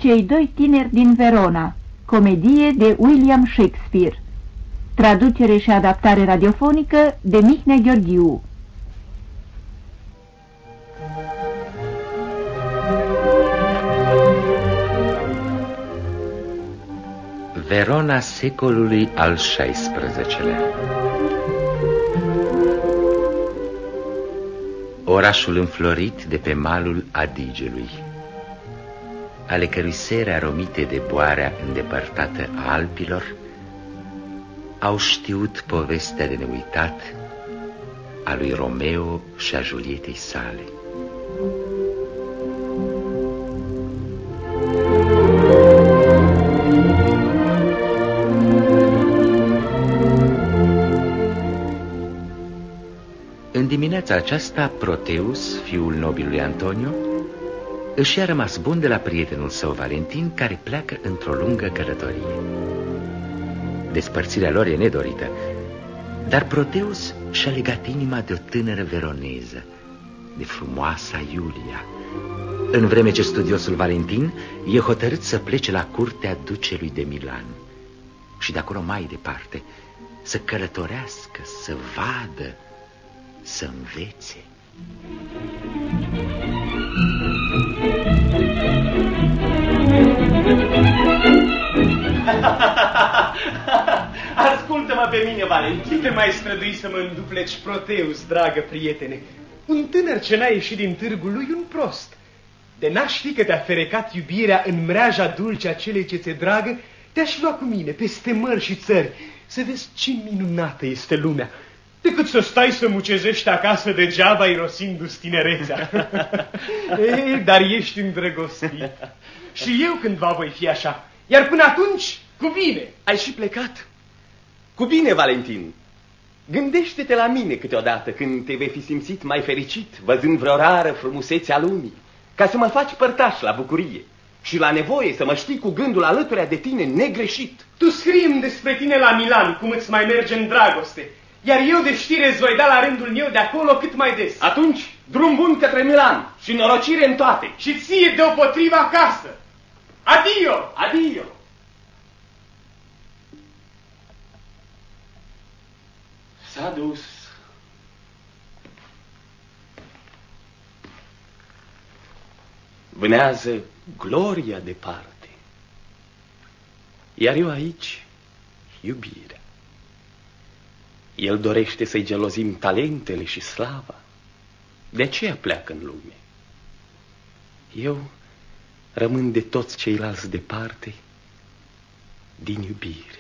Cei doi tineri din Verona, comedie de William Shakespeare. Traducere și adaptare radiofonică de Mihnea Gheorghiu. Verona secolului al XVI-lea. Orașul înflorit de pe malul Adigelui, ale cărui sere aromite de boarea îndepărtată a Alpilor au știut povestea de neuitat a lui Romeo și a Julietei sale. În dimineața aceasta, Proteus, fiul nobilului Antonio, își a rămas bun de la prietenul său Valentin, care pleacă într-o lungă călătorie. Despărțirea lor e nedorită, dar Proteus și-a legat inima de o tânără veroneză, de frumoasa Iulia, în vreme ce studiosul Valentin e hotărât să plece la curtea ducelui de Milan și de acolo mai departe, să călătorească, să vadă, să învețe. Ascultă-mă pe mine, Valentin. Te mai strădui să mă îndupleci, Proteus, dragă prietene. Un tânăr ce n-a ieșit din târgul lui, un prost. De n-aș ști că te-a ferecat iubirea în mreaja dulce a celei ce ți-e dragă, te-aș lua cu mine peste mări și țări, să vezi ce minunată este lumea, decât să stai să mucezești acasă degeaba irosindu-ți tinerețea. Ei, dar ești îndrăgostit. Și eu cândva voi fi așa. Iar până atunci, cu bine. Ai și plecat? Cu bine, Valentin. Gândește-te la mine câteodată când te vei fi simțit mai fericit, văzând vreo rară frumusețe a lumii, ca să mă faci părtaș la bucurie și la nevoie să mă știi cu gândul alături de tine negreșit. Tu scrie-mi despre tine la Milan, cum îți mai merge în dragoste, iar eu de știre îți voi da la rândul meu de acolo cât mai des. Atunci, drum bun către Milan și norocire în toate. Și ție deopotriva acasă. Adio! Adio! S-a dus. Vânează gloria departe, iar eu aici iubirea. El dorește să-i gelozim talentele și slava, de aceea pleacă în lume. Eu rămân de toți ceilalți departe din iubire.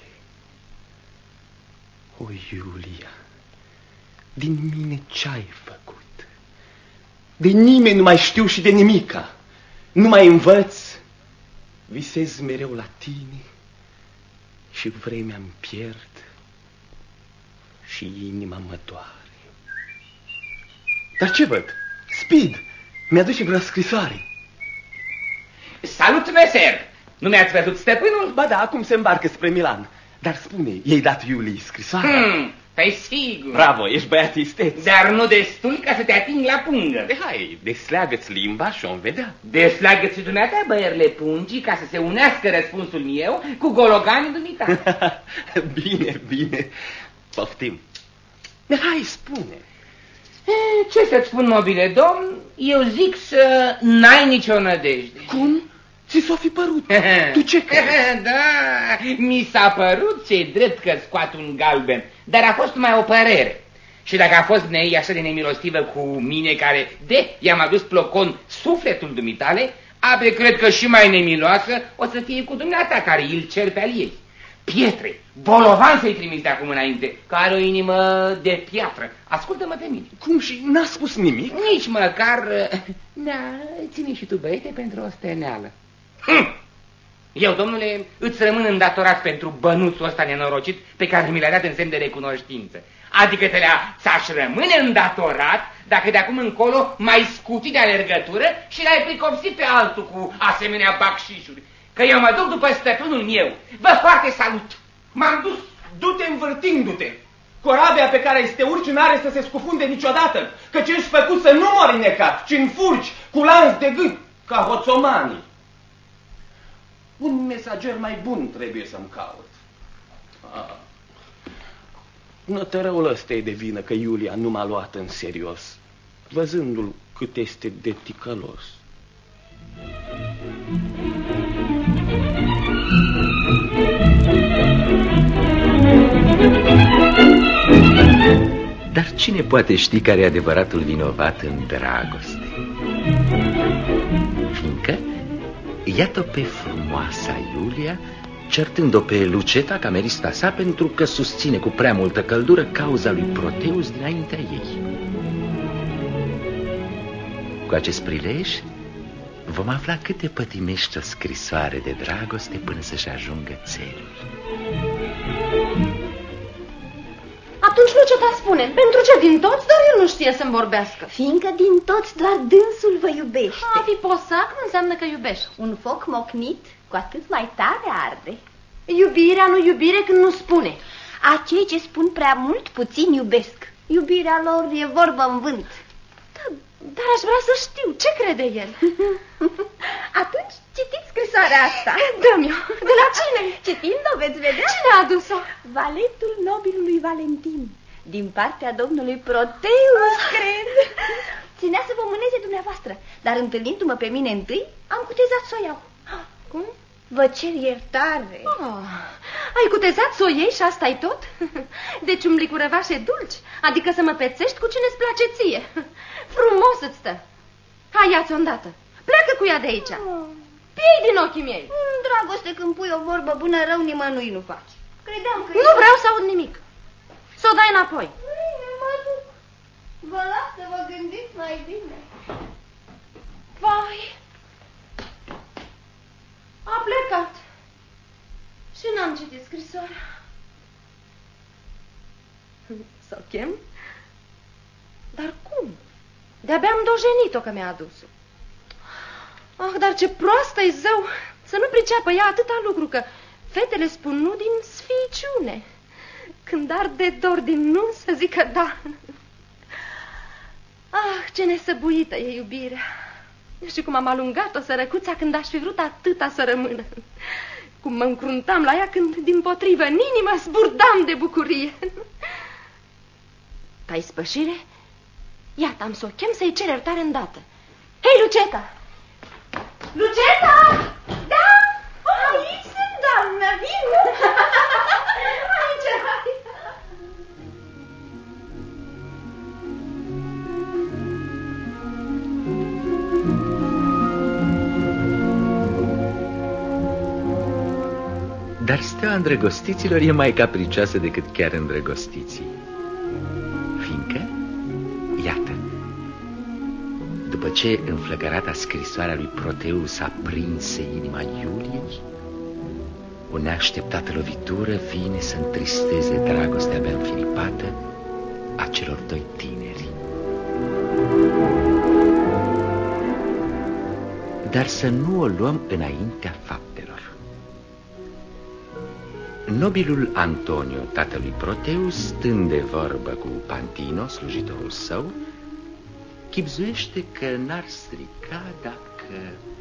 O, Iulia, din mine ce-ai făcut? De nimeni nu mai știu și de nimica. Nu mai învăț, visez mereu la tine și vremea-mi pierd și inima mă doare. Dar ce văd? Speed! Mi-aduce vreo scrisoare. Salut, meser! Nu mi-ați văzut stăpânul? Ba da, acum se îmbarcă spre Milan. Dar spune, i-ai dat Iulii scrisoarea? Păi sigur. Bravo, ești băiat isteț. Dar nu destul ca să te ating la pungă. Hai, desleagă-ți limba și o-mi vedea. Desleagă-ți dumneata, băierile pungii, ca să se unească răspunsul meu cu gologanii dumitale. Bine, bine. Poftim. Hai, spune. Ce să-ți spun, nobile domn? Eu zic să n-ai nicio nădejde. Cum? Ți s-o fi părut? Tu ce crezi? Da, mi s-a părut, ce drept că scoat un galben, dar a fost numai o părere. Și dacă a fost nei așa de nemilostivă cu mine, care i-am adus plocon sufletul dumitale, abe cred că și mai nemiloasă o să fie cu dumneata, care îl cer pe al ei. Pietre, bolovan să-i trimis de acum înainte, care o inimă de piatră. Ascultă-mă pe mine. Cum, și n-a spus nimic? Nici măcar, ține și tu, băiete, pentru o steneală. Eu, domnule, îți rămân îndatorat pentru bănuțul ăsta nenorocit pe care mi l-a dat în semn de recunoștință. Adică ți-aș rămâne îndatorat dacă de acum încolo mai scuti de alergătură și l-ai pricopsit pe altul cu asemenea bacșișuri. Că eu mă duc după stăpânul meu. Vă foarte salut! M-am dus. Du-te învârtindu-te. Corabia pe care te urci n-are să se scufunde niciodată, căci ești făcut să nu mori necat, ci înfurci cu lanț de gât, ca hoțomanii. Un mesager mai bun trebuie să-mi caut. Nătărăul ăsta e de vină că Iulia nu m-a luat în serios, văzându-l cât este de ticălos. Dar cine poate ști care e adevăratul vinovat în dragoste? Fiindcă iată pe frumoasa Iulia certând-o pe Luceta, camerista sa, pentru că susține cu prea multă căldură cauza lui Proteus dinaintea ei. Cu acest prilej vom afla câte pătimește o scrisoare de dragoste până să-și ajungă țelul. Atunci Luceta spune, pentru ce din toți, dar el nu știe să-mi vorbească. Fiindcă din toți doar dânsul vă iubește. A fi posac nu înseamnă că iubești. Un foc mocnit cu atât mai tare arde. Iubirea nu iubire când nu spune. Acei ce spun prea mult, puțin iubesc. Iubirea lor e vorbă în vânt. Dar aș vrea să știu, ce crede el? Atunci citiți scrisoarea asta. Dă-mi-o. De la cine? Citind-o veți vedea. Cine a adus-o? Valetul nobilului Valentin, din partea domnului Proteus, cred. Ținea să vă mâneze dumneavoastră, dar întâlnindu-mă pe mine întâi, am cutezat să o iau. Cum? Vă cer iertare. Ai cutezat să o iei și asta-i tot? Deci umbli cu răvașe dulci, adică să mă pețești cu cine-ți place ție. Frumos îți stă. Hai, ia-ți-o îndată. Pleacă cu ea de aici. Piei din ochii mei. Dragoste, când pui o vorbă bună, rău nimănui nu faci. Credeam că... Nu vreau să aud nimic. Să o dai înapoi. Mă duc. Vă las să vă gândiți mai bine. Vai. A plecat. Și n-am citit scrisoarea. Să o chem? Dar cum? De-abia am dojenit-o că mi-a adus-o. Ah, dar ce proastă-i zău! Să nu priceapă ea atâta lucru, că fetele spun nu din sfiiciune. Când ar de dor din nu, să zică da. Ah, ce nesăbuită e iubirea! Nu știu cum am alungat-o sărăcuța când aș fi vrut atâta să rămână. Cum mă încruntam la ea când, dimpotrivă, în inimă zburdam de bucurie. Tai spășire? Iată, am să o chem să-i cer iertare îndată. Hei, Luceta! Luceta! Da? Aici sunt, doamnă, vin! Aici, hai! Dar steaua îndrăgostiților e mai capricioasă decât chiar îndrăgostiții. Fiindcă, iată, după ce înflăcărata scrisoarea lui Proteus a prinse inima Iuliei, o neașteptată lovitură vine să întristeze dragostea abia înfiripată a celor doi tineri. Dar să nu o luăm înaintea faptelor. Nobilul Antonio, tatălui Proteus, stând de vorbă cu Pantino, slujitorul său, chibzuiește că n-ar strica dacă...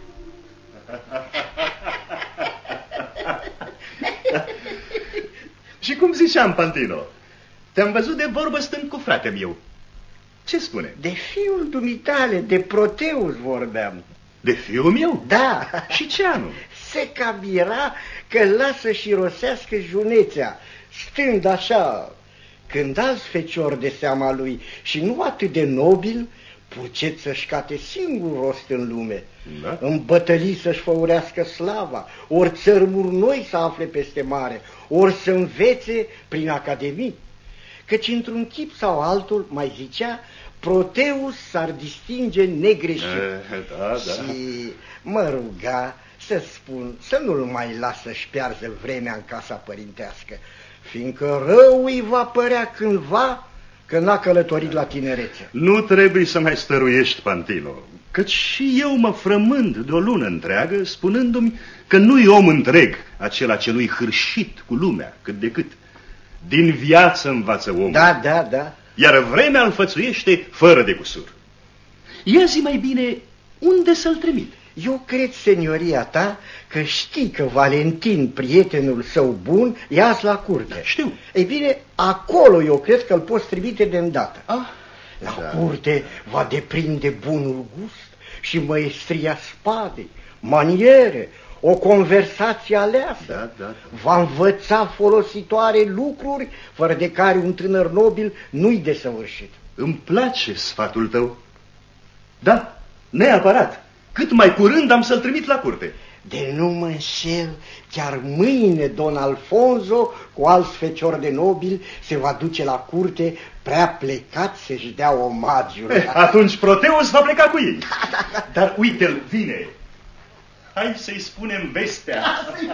Și cum ziceam, Pantino, te-am văzut de vorbă stând cu fratele meu. Ce spune? De fiul dumitale, de Proteus vorbeam. De fiul meu? Da. Și ce anume? Se cabira că lasă și rosească junețea, stând așa, când alți feciori de seama lui și nu atât de nobil, pucet să-și cate singur rost în lume, da? În bătălii să-și făurească slava, ori țărmuri noi să afle peste mare, ori să învețe prin academii. Căci într-un chip sau altul, mai zicea, Proteus s-ar distinge negreșit. Da. Și mă ruga să spun, să nu-l mai las să-și piarză vremea în casa părintească, fiindcă rău îi va părea cândva că n-a călătorit la tinerețe. Nu trebuie să mai stăruiești, Pantino, căci și eu mă frământ de o lună întreagă, spunându-mi că nu-i om întreg acela ce nu-i hârșit cu lumea, cât de cât. Din viață învață omul. Da. Iar vremea îl fățuiește fără de cusur. Ia zi mai bine unde să-l trimit. Eu cred, senioria ta, că știi că Valentin, prietenul său bun, e azi la curte. Știu. Ei bine, acolo eu cred că îl poți trimite de îndată. La curte va deprinde bunul gust și măestria spadei, maniere, o conversație aleasă. Va învăța folositoare lucruri, fără de care un tânăr nobil nu-i desăvârșit. Îmi place sfatul tău. Da, neapărat. Cât mai curând am să-l trimit la curte. De nu mă înșel, chiar mâine Don Alfonso, cu alți feciori de nobili, se va duce la curte, prea plecat să-și dea omagiul. Atunci Proteus va pleca cu ei. Dar uite-l, vine. Hai să-i spunem vestea.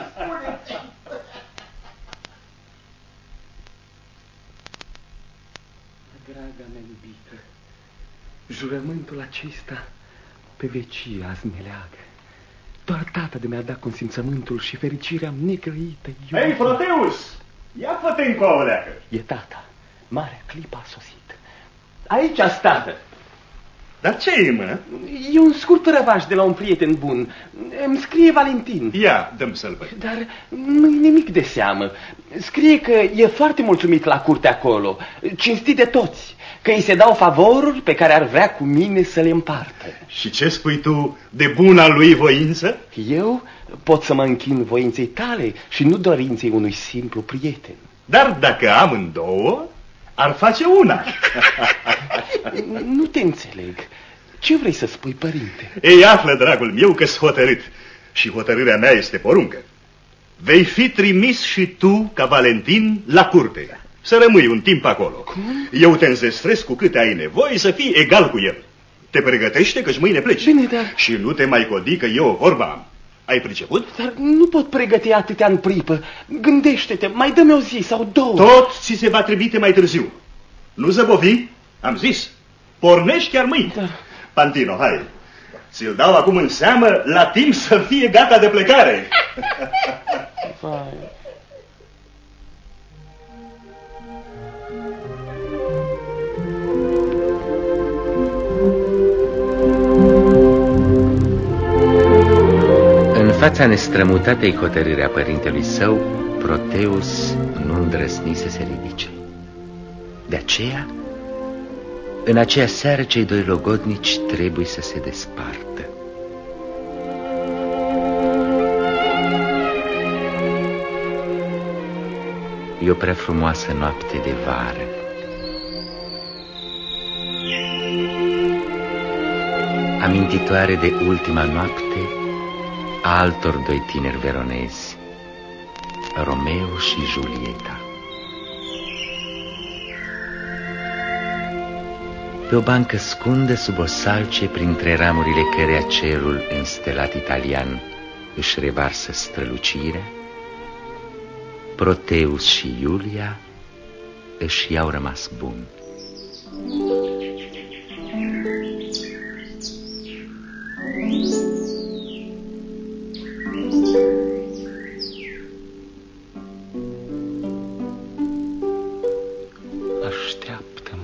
Draga mea iubită, jurământul acesta pe vecie azi ne leagă. Doar tata de mi-a dat consimțământul și fericirea negrăită. Hei, Proteus! Ia fă-te încă o leacă. E tata. Marea clipă a sosit. Aici, tată. Dar ce e, mă? E un scurt răvaș de la un prieten bun. Îmi scrie Valentin. Ia, dăm să-l văd. Dar nu-i nimic de seamă. Scrie că e foarte mulțumit la curte acolo, cinstit de toți, că îi se dau favoruri pe care ar vrea cu mine să le împartă. Și ce spui tu de buna lui voință? Eu pot să mă închin voinței tale și nu dorinței unui simplu prieten. Dar dacă amândouă, ar face una. Nu te înțeleg. Ce vrei să spui, părinte? Ei, află, dragul meu, că-s hotărât. Și hotărârea mea este poruncă. Vei fi trimis și tu, ca Valentin, la curte. Să rămâi un timp acolo. Cum? Eu te înzestresc cu câte ai nevoie să fii egal cu el. Te pregătește că-și mâine pleci. Bine, dar... Și nu te mai godi că eu vorba am. Ai priceput? Dar nu pot pregăti atâtea în pripă. Gândește-te, mai dă-mi o zi sau două. Tot ți se va trimite mai târziu. Nu zăbovi, am zis. Pornești chiar mâine. Da. Pantino, hai. Ți-l dau acum în seamă la timp să fie gata de plecare. Vai. În fața nestrămutatei hotărâri a părintelui său, Proteus nu îndrăzni să se ridice. De aceea, în aceea seară, cei doi logodnici trebuie să se despartă. E o prea frumoasă noapte de vară. Amintitoare de ultima noapte a altor doi tineri veronezi, Romeo și Julieta. Pe o bancă scundă sub o salce, printre ramurile căreia cerul înstelat italian își revarsă strălucirea, Proteus și Iulia își i-au rămas buni. Așteaptă-mă,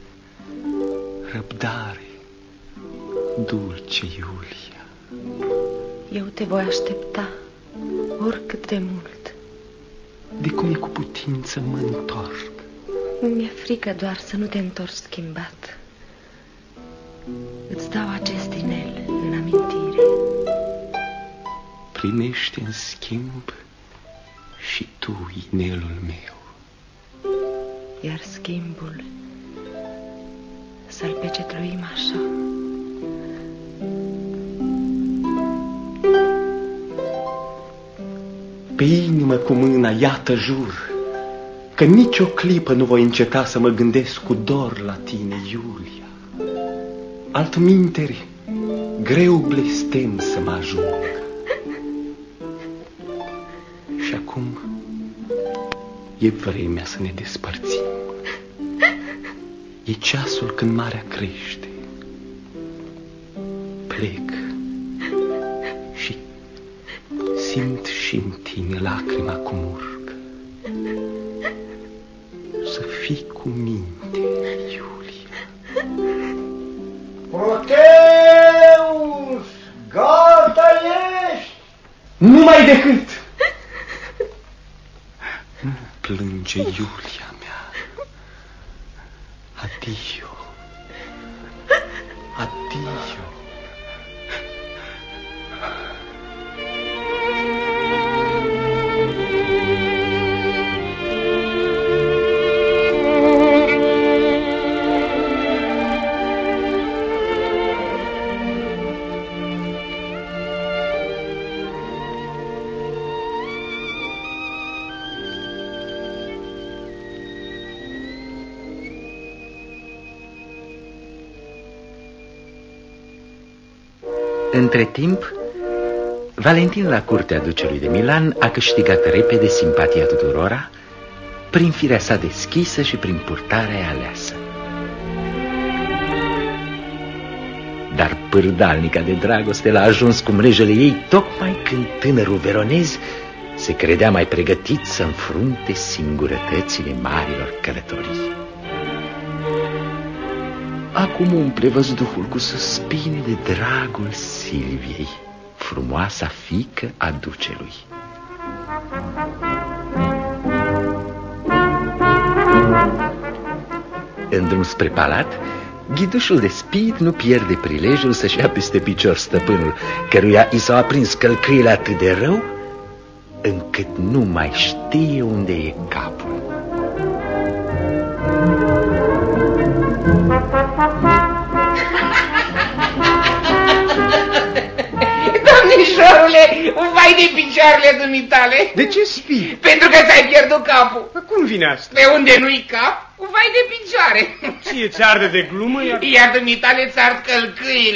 răbdare, dulce Iulia. Eu te voi aștepta oricât de mult. De cum e cu putință mă întorc. Mi-e frică doar să nu te întorci schimbat. Îți dau acest inel în amintire. Primește în schimb și tu inelul meu. Iar schimbul să-l pecetluim așa. Pe inimă cu mâna, iată jur, că nici o clipă nu voi înceta să mă gândesc cu dor la tine, Iulia. Altminteri, greu blestem să mă ajung. Și acum e vremea să ne despărțim. E ceasul când marea crește. Plec și simt și în tine lacrima cum urcă. Să fii cu minte, Iulia. Proteus! Gata! Numai decât. Nu plânge, Iulia mea. Adio. Adio. Între timp, Valentin la curtea ducelui de Milan a câștigat repede simpatia tuturora prin firea sa deschisă și prin purtarea aleasă. Dar pârdalnica de dragoste l-a ajuns cu mrejele ei tocmai când tânărul veronez se credea mai pregătit să înfrunte singurătățile marilor călătorii. Acum umple văzduhul cu suspine de dragul Silviei, frumoasa fiică a ducelui. În drum spre palat, ghidușul de spirit nu pierde prilejul să-și ia peste picior stăpânul, căruia i s-au aprins călcâile atât de rău, încât nu mai știe unde e capul. Domnișorule, vai de picioarele dumitale. De ce spii? Pentru că ți-ai pierdut capul. Cum vine asta? Pe unde nu-i cap, vai de picioare. Ție ți arde de glumă, iar dumitale ți ard călcâile.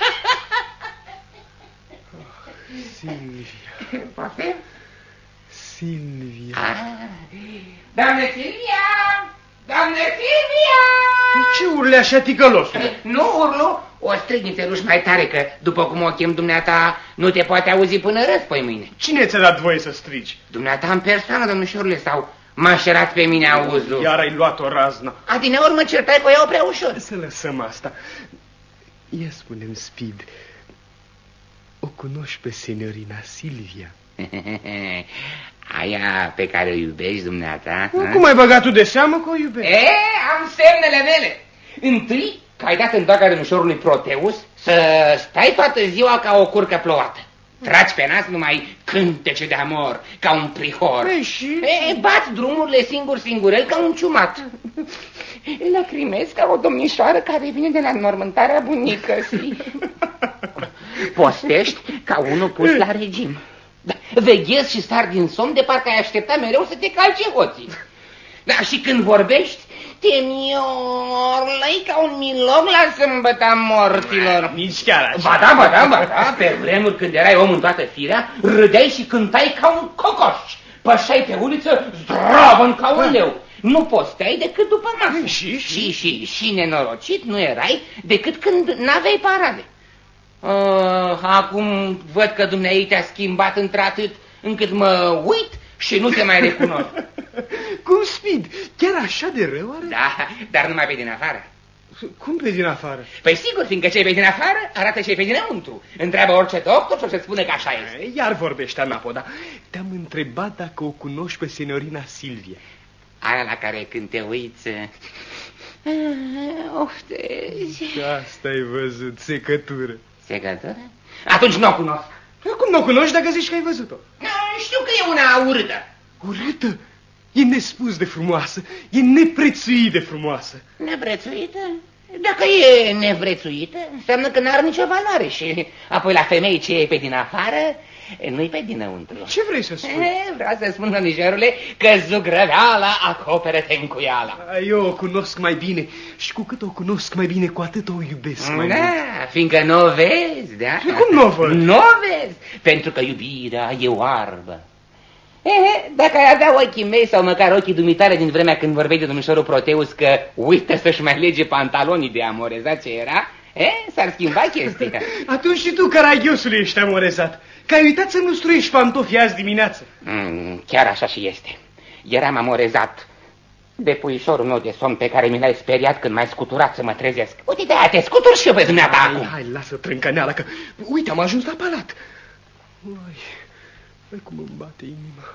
Silvia. Poate? Silvia. Doamnă Silvia! Doamnă Silvia! De ce urle așa, ticălosul? Nu urlu, o strig nițeluș mai tare, că după cum o chem dumneata, nu te poate auzi până răspoi mâine. Cine ți-a dat voie să strigi? Dumneata în persoană, domnișorule, sau m-a șerat pe mine auzul? Iar ai luat o raznă. Adineori mă certai cu ea prea ușor. Să lăsăm asta. Ia spune-mi, Speed, o cunoști pe seniorina Silvia? Aia pe care o iubești, dumneata? Cum ai băgat tu de seamă că o iubești? Am semnele mele. Întâi, că ai dat în doaca domnișorului Proteus să stai toată ziua ca o curcă plouată. Tragi pe nas numai cântece de amor, ca un prihor. Bați drumurile singur-singurel ca un ciumat. Lacrimezi ca o domnișoară care vine de la înmormântarea bunicăsii. Postești ca unul pus la regim. Veghezi și sar din somn de parcă ai aștepta mereu să te calce hoții. Da, și când vorbești, te miorlăi ca un milog la sâmbăta morților. Nici chiar așa. Ba da, pe vremuri când erai om în toată firea, râdeai și cântai ca un cocoș. Pășai pe uliță zdravăn ca un leu. Nu posteai decât după masă. Și nenorocit nu erai decât când n-aveai parade. Acum văd că dumneai te-a schimbat într-atât încât mă uit și nu te mai recunosc. Cum, Speed? Chiar așa de rău are? Da, dar numai pe din afară. Cum pe din afară? Păi sigur, fiindcă cei pe din afară arată cei pe dinăuntru. Întreabă orice doctor și o să-ți spune că așa este. Iar vorbește, Anapoda. Te-am întrebat dacă o cunoști pe seniorina Silvia. Aia la care când te uiți... oftezi. Asta ai văzut, secătură. Secătură? Atunci nu o cunosc. Cum nu o cunoști dacă zici că ai văzut-o? Știu că e una urâtă. Urâtă? E nespus de frumoasă, e neprețuit de frumoasă. Neprețuită? Dacă e nevrețuită, înseamnă că n-are nicio valoare. Și apoi la femei ce e pe din afară, nu-i pe dinăuntru. Ce vrei să spui? Vreau să spun, domnișorule, că zugrăveala acoperă tencuiala. Eu o cunosc mai bine și cu cât o cunosc mai bine, cu atât o iubesc mai mult. Fiindcă nu o vezi, da? Cum nu o văd? Nu o vezi, pentru că iubirea e oarbă. Dacă ai avea ochii mei sau măcar ochii dumitare din vremea când vorbeai de domnișorul Proteus că uită să-și mai lege pantalonii de amorezat ce era, s-ar schimba chestia. Atunci și tu, caragiosule, ești amorezat, că ai uitat să nu struiești pantofii azi dimineață. Chiar așa și este. Eram amorezat de puișorul meu de somn pe care mi l-ai speriat când m-ai scuturat să mă trezesc. Uite de-aia te scutur și eu pe dumneata acum. Hai, lasă trâncăneala, că uite, am ajuns la palat. Ai cum îmi bate inima.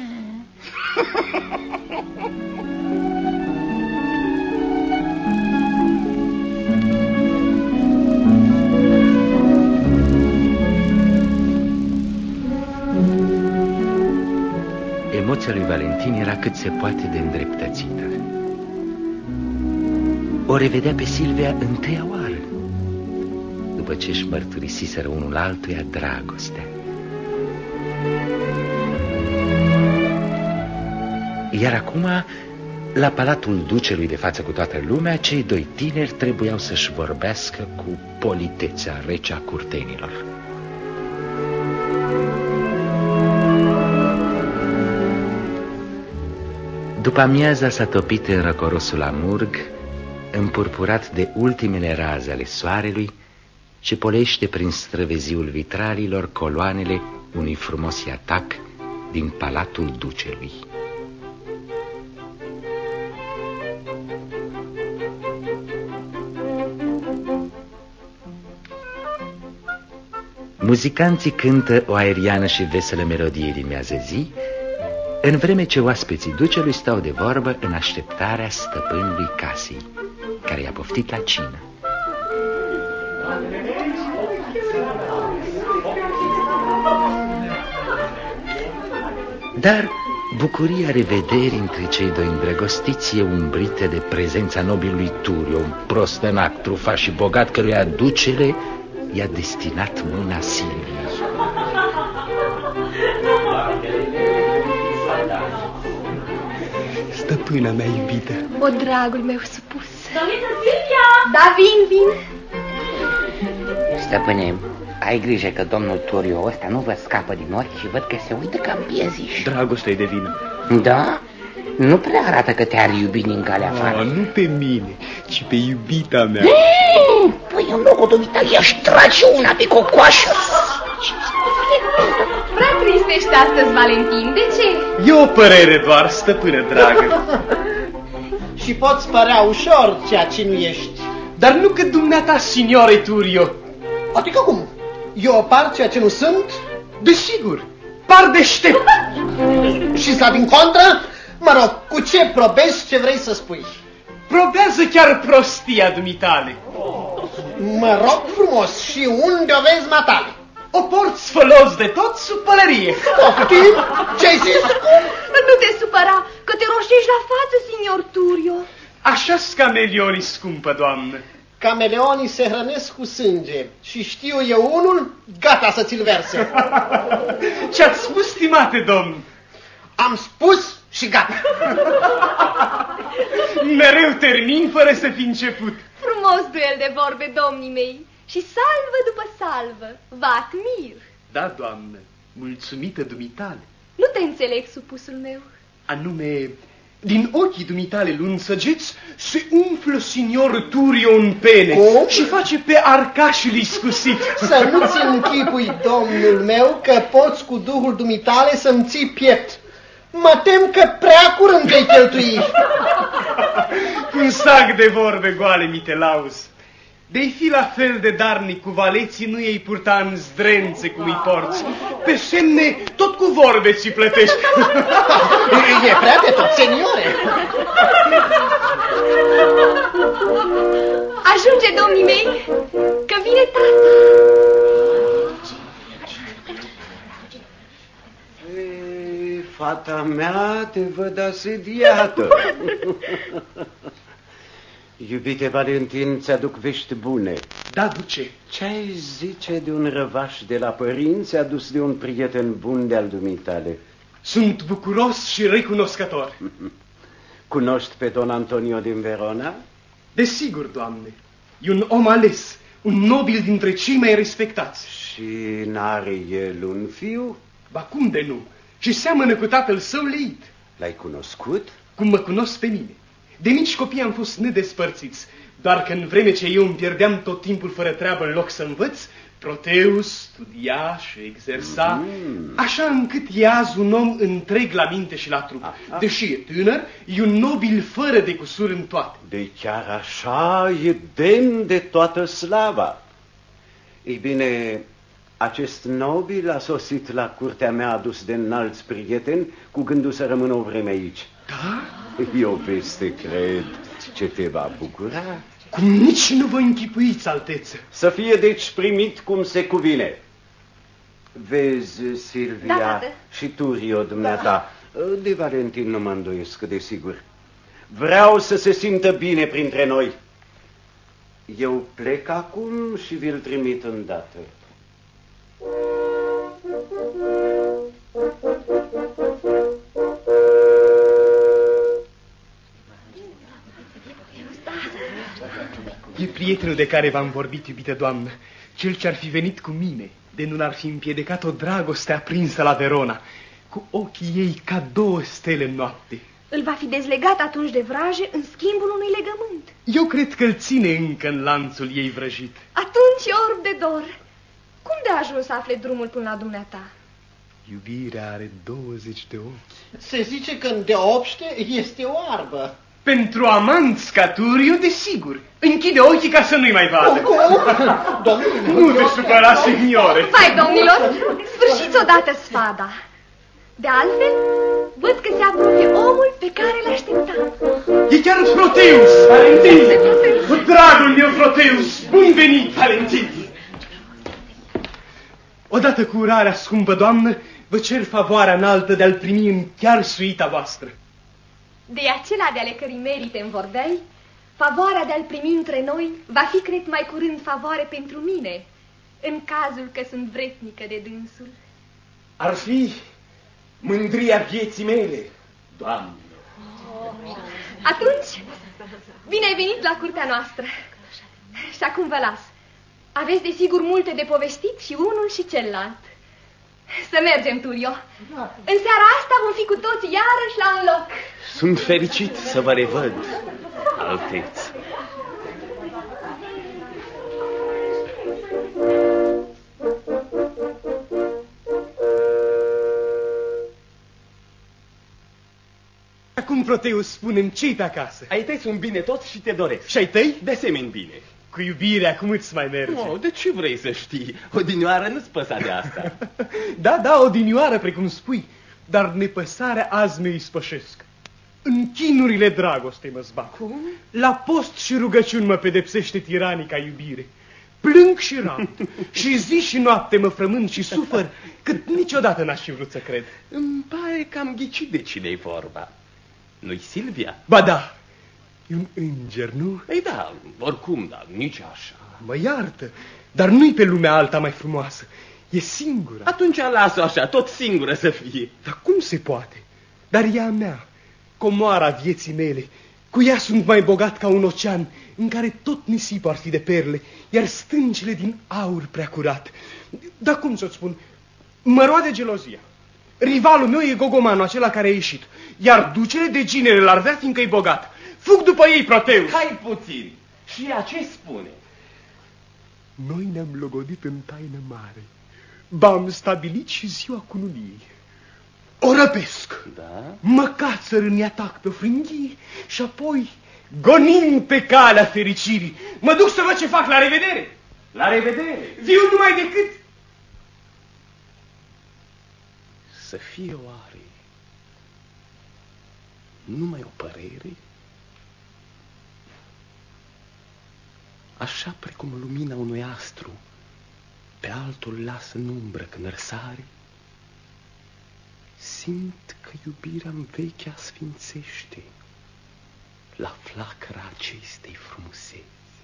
Emoția lui Valentin era cât se poate de îndreptățită. O revedea pe Silvia întâia oară, după ce își mărturisiseră unul altuia dragostea. Iar acum, la palatul ducelui de față cu toată lumea, cei doi tineri trebuiau să-și vorbească cu politețea rece a curtenilor. După amiaza s-a topit în răcorosul amurg, împurpurat de ultimele raze ale soarelui, ce polește prin străveziul vitralilor coloanele unui frumos iatac din palatul ducelui. Muzicanții cântă o aeriană și veselă melodie din miază zi, în vreme ce oaspeții ducelui stau de vorbă în așteptarea stăpânului casei, care i-a poftit la cină. Dar bucuria revederii între cei doi îndrăgostiți e umbrită de prezența nobilului Turio, un prostănac, trufaș și bogat, căruia ducele i-a destinat mâna Silviei. Stăpâna mea iubită. O, dragul meu supus. Domniță Silvia! Da, vin. Stăpâne, ai grijă că domnul Turio ăsta nu vă scapă din ochi și văd că se uită cam pieziș. Dragostea-i de vină. Da? Nu prea arată că te-ar iubi din calea afară. Nu pe mine, ci pe iubita mea. Păi în locul dumitale i-aș trage una pe cocoașă. Prea trist ești astăzi, Valentin, de ce? E o părere doar, stăpână dragă. Și poți părea ușor ceea ce nu ești. Dar nu cât dumneata, signore Turio. Adică cum? Eu par ceea ce nu sunt? Desigur, par deștept. Și sa din contră? Mă rog, cu ce probezi ce vrei să spui? Probează chiar prostia dumitale. Mă rog frumos, și unde o vezi, matale? O porți sfălos de tot sub pălărie. Poftim? Ce-ai zis? Nu te supăra, că te roșești la față, signor Turio. Așa-s camelionii, scumpă doamnă. Cameleonii se hrănesc cu sânge și știu eu unul gata să ți-l verse. Ce-ați spus, stimate domn? Am spus și gata. Mereu termin fără să fi început. Frumos duel de vorbe, domnii mei. Și salvă după salvă, vă admir. Da, doamnă, mulțumită dumitale. Nu te înțeleg, supusul meu. Anume, din ochii dumitale luni săgeți se umflă signor Turio în pene. Cum? Și face pe arcașul iscusit. Să nu-ți închipui, domnul meu, că poți cu duhul dumitale să-mi ții piept. Mă tem că prea curând vei cheltui. Un sac de vorbe goale, Mitelaus. De-i fi la fel de darnic cu valeții, nu ei purta în zdrențe cum îi porți. Pe semne, tot cu vorbe ți plătești. E prea de tot, seniore. Ajunge, domnii mei, că vine tata. Fata mea, te văd asediată. Iubite Valentin, ți-aduc vești bune. Da, duce. Ce-ai zice de un răvaș de la părinți adus de un prieten bun de-al dumitale? Sunt bucuros și recunoscător. Cunoști pe don Antonio din Verona? Desigur, doamne. E un om ales, un nobil dintre cei mai respectați. Și n-are el un fiu? Ba cum de nu? Și seamănă cu tatăl său Leit. L-ai cunoscut? Cum mă cunosc pe mine. De mici copii am fost nedespărțiți, doar că în vreme ce eu îmi pierdeam tot timpul fără treabă în loc să învăț, Proteus studia și exersa, așa încât e azi un om întreg la minte și la trup. Deși e tânăr, e un nobil fără de cusur în toate. De chiar așa e demn de toată slava. Ei bine, Acest nobil a sosit la curtea mea adus de înalți prieteni cu gândul să rămână o vreme aici. Da? E o veste, cred, ce te va bucura. Cum nici nu vă închipuiți, alteță. Să fie deci primit cum se cuvine. Vezi, Silvia, Da, și tu, Rio, dumneata, de Valentin nu mă îndoiesc, desigur. Vreau să se simtă bine printre noi. Eu plec acum și vi-l trimit îndată. E prietenul de care v-am vorbit, iubită doamnă, cel ce ar fi venit cu mine, de nu l-ar fi împiedicat o dragoste aprinsă la Verona, cu ochii ei ca 2 stele în noapte. Îl va fi dezlegat atunci de vraje în schimbul unui legământ. Eu cred că îl ține încă în lanțul ei vrăjit. Atunci e orb de dor. Cum de a ajuns să afle drumul până la dumneata? Iubirea are 20 de ochi. Se zice că de obște este oarbă. Pentru amanți ca Turio, desigur. Închide ochii ca să nu-i mai vadă. Nu te supăra, signore. Vai, domnilor, sfârșiți odată sfada. De altfel, văd că se apropie omul pe care l-așteptam. E chiar Proteus, Valentin! Dragul meu Proteus, bun venit, Valentin! Odată cu urarea, scumpă doamnă, vă cer favoarea înaltă de a-l primi în chiar suita voastră. De acela de ale cărui merite îmi vorbeai, favoarea de a-l primi între noi va fi, cred, mai curând favoare pentru mine, în cazul că sunt vretnică de dânsul. Ar fi mândria vieții mele, Doamne. Atunci, bine ai venit la curtea noastră. Și acum vă las. Aveți desigur multe de povestit și unul și celălalt. Să mergem, Turio. În seara asta vom fi cu toți iarăși la un loc. Sunt fericit să vă revăd, alteți. Acum, Proteus, spune-mi ce-i pe acasă? Ai tăi sunt bine toți și te doresc. Și ai tăi? De asemenea bine. Cu iubirea, cum îți mai merge? Oh, de ce vrei să știi? Odinioară nu-ți păsa de asta. Da, odinioară, precum spui, dar nepăsarea azi mi-i spășesc. În chinurile dragostei mă zbat. Cum? La post și rugăciuni mă pedepsește tiranica iubire. Plâng și rapt, și zi și noapte mă frământ și sufăr, cât niciodată n-aș fi vrut să cred. Îmi pare că am ghicit de cine-i vorba. Nu-i Silvia? Ba da, e un înger, nu? Ei da, oricum, dar nici așa. Mă iartă, dar nu-i pe lumea alta mai frumoasă. E singură. Atunci lasă așa, tot singură să fie. Dar cum se poate? Dar e a mea, comoara vieții mele. Cu ea sunt mai bogat ca un ocean, în care tot nisipul ar fi de perle, iar stâncile din aur prea curat. Dar cum să-ți spun? Mă roade gelozia. Rivalul meu e Gogomanul, acela care a ieșit, iar ducele de ginere l-ar vrea, fiindcă e bogat. Fug după ei, Proteus! Hai puțin! Și ea ce spune? Noi ne-am logodit în taină mare. B-am stabilit și ziua cununiei. O răpesc. Da? Mă cațăr în atac pe o frânghie și apoi, gonind pe calea fericirii, mă duc să văd ce fac. La revedere! La revedere! Viu numai decât... Să fie oare numai o părere? Așa precum lumina unui astru pe altul lasă în umbră când răsare, simt că iubirea-mi vechea sfințește la flacăra acestei frumuseți.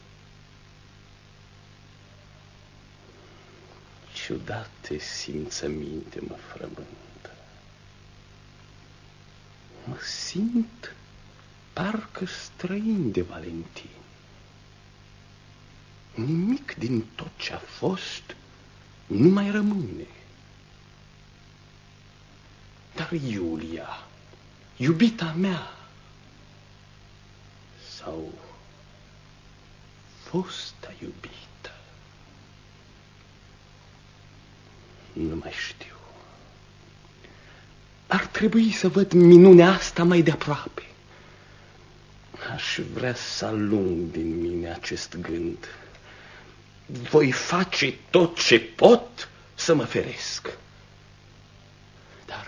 Ciudate simțăminte mă frământă. Mă simt parcă străin de Valentin. Nimic din tot ce a fost nu mai rămâne. Dar Iulia, iubita mea, sau fosta iubită, nu mai știu. Ar trebui să văd minunea asta mai de aproape. Aș vrea să alung din mine acest gând. Voi face tot ce pot să mă feresc. Dar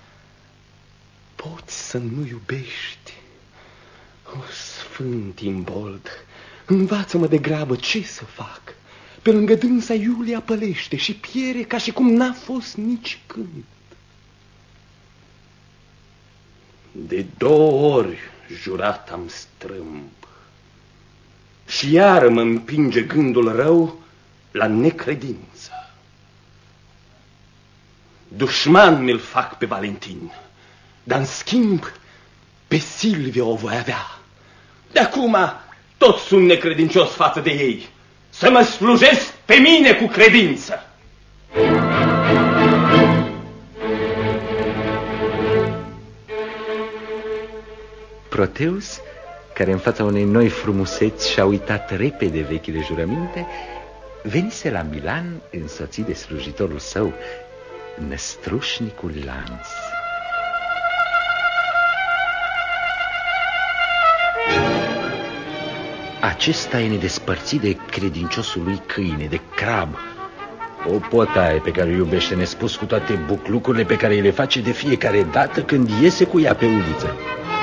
poți să nu iubești? O, Sfânt Imbold, învață-mă de grabă ce să fac. Pe lângă dânsa Iulia pălește și piere ca și cum n-a fost nici când. De 2 ori jurat am strâmb și iară mă împinge gândul rău la necredință. Dușman mi-l fac pe Valentin, dar în schimb pe Silvia o voi avea. De acum tot sunt necredincios față de ei. Să mă slujesc pe mine cu credință. Proteus, care în fața unei noi frumuseți și-a uitat repede vechile jurăminte, venise la Milan însoțit de slujitorul său, năstrușnicul Lans. Acesta e nedespărțit de credinciosul lui câine, de Crab, o potaie pe care o iubește nespus cu toate buclucurile pe care îi le face de fiecare dată când iese cu ea pe uliță.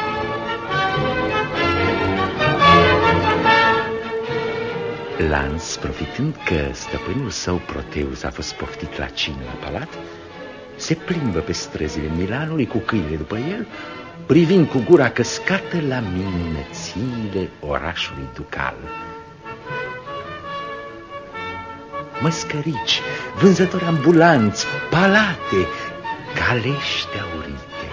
Lans, profitând că stăpânul său Proteus a fost poftit la cină la palat, se plimbă pe străzile Milanului cu câinele după el, privind cu gura căscată la minunățiile orașului ducal. Măscărici, vânzători ambulanți, palate, calești aurite.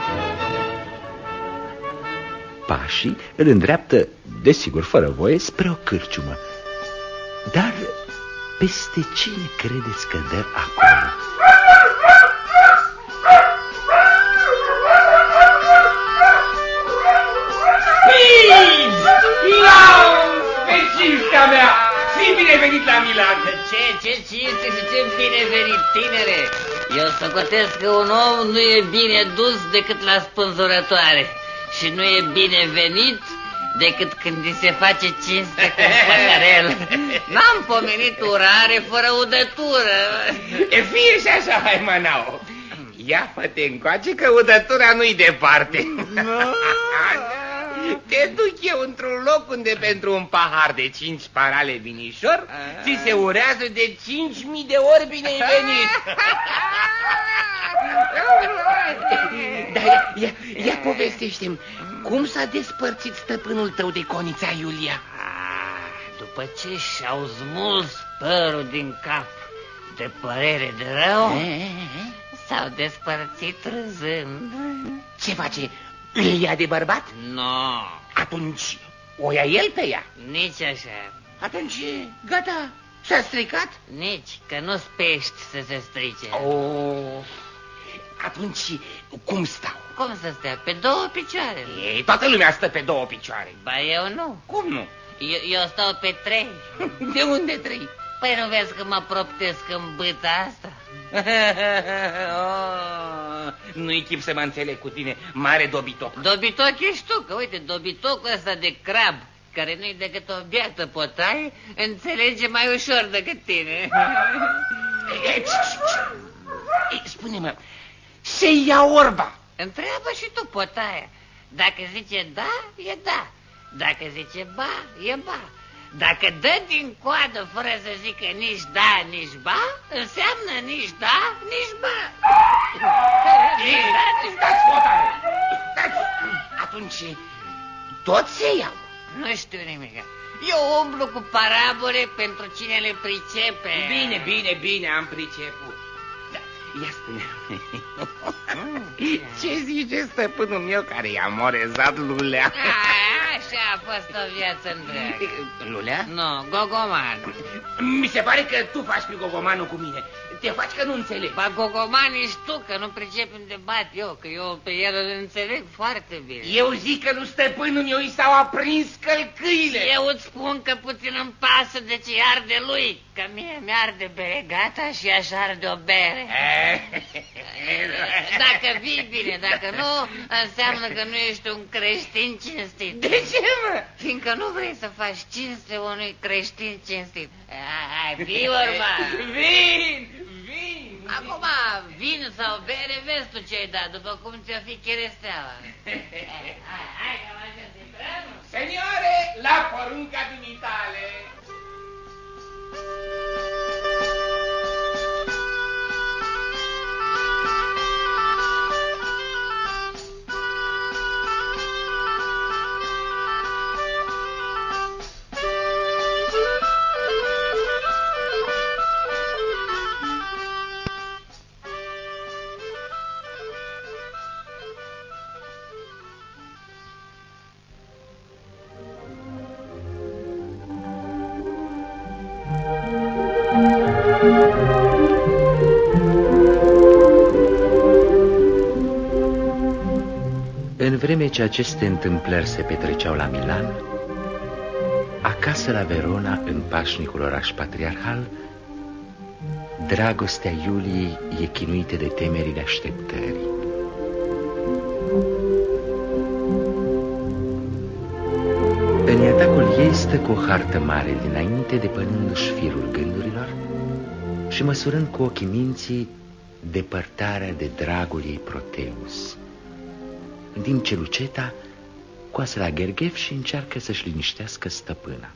Pașii îl îndreaptă, desigur fără voie, spre o cârciumă. Dar peste cine credeți că dă acolo? Cinstea mea! Fii binevenit la Milan! Ce cinste și ce binevenit, tinere! Eu socotesc că un om nu e bine dus decât la spânzurătoare și nu e binevenit decât când îi se face cinste cu un păcărel. N-am pomenit urare fără udătură. E fie și așa, hai mănau. Ia fă-te încoace că udătura nu-i departe. Te duc eu într-un loc unde pentru un pahar de 5 parale vinișor ți se urează de 5.000 de ori bine venit. Dar ia povestește-mi, cum s-a despărțit stăpânul tău de conița Iulia? După ce și-au smuls părul din cap de părere de rău, s-au despărțit râzând. Ce face? Îl ia de bărbat? No. Atunci o ia el pe ea? Nici așa. Atunci gata, s-a stricat? Nici, că nu spești să se strice. Oh. Atunci cum stau? Cum să stea? Pe 2 picioare. Ei, toată lumea stă pe 2 picioare. Ba eu nu. Cum nu? Eu stau pe 3. De unde 3? Păi nu vezi că mă proptesc în bâta asta? Oh, nu-i chip să mă înțeleg cu tine, mare dobitoc. Dobitoc ești tu, că uite, dobitocul ăsta de Crab, care nu-i decât o biată potaie, înțelege mai ușor decât tine. Spune-mă, se ia orba? Întreabă și tu potaia. Dacă zice da, e da. Dacă zice ba, e ba. Dacă dă din coadă fără să zică nici da, nici ba, înseamnă nici da, nici ba. Nici da, nici ba, potaie. Atunci toți se iau. Nu știu nimic. Eu umblu cu parabole pentru cine le pricepe. Bine, am priceput. Da, ia spune. Ce zice stăpânul meu care i-a morezat Lulea? Așa a fost o viață întreagă. Lulea? Nu, Gogoman. Mi se pare că tu faci pe Gogomanul cu mine. Te faci că nu înțeleg. Ba, Gogoman ești tu, că nu pricep unde bat eu, că eu pe el îl înțeleg foarte bine. Eu zic că lui stăpânul meu i s-au aprins călcâile. Eu îți spun că puțin îmi pasă de ce arde lui, că mie mi-arde beregata și aș arde o bere. Dacă vii bine, dacă nu, înseamnă că nu ești un creștin cinstit. De ce, mă? Fiindcă nu vrei să faci cinste unui creștin cinstit. Hai, vii urma. Vin! Acum, vin sau bere, vezi tu ce-ai dat, după cum ți-o fi cheresteaua. Hai că mă ajut de brănu. Seniore, la porunca dumitale. În vreme ce aceste întâmplări se petreceau la Milan, acasă la Verona, în pașnicul oraș patriarhal, dragostea Iuliei e chinuită de temerile așteptării. În iatacul ei stă cu o hartă mare dinainte, depănându-și firul gândurilor și măsurând cu ochii minții depărtarea de dragul ei Proteus, în timp ce Luceta coasă la gherghef și încearcă să-și liniștească stăpâna.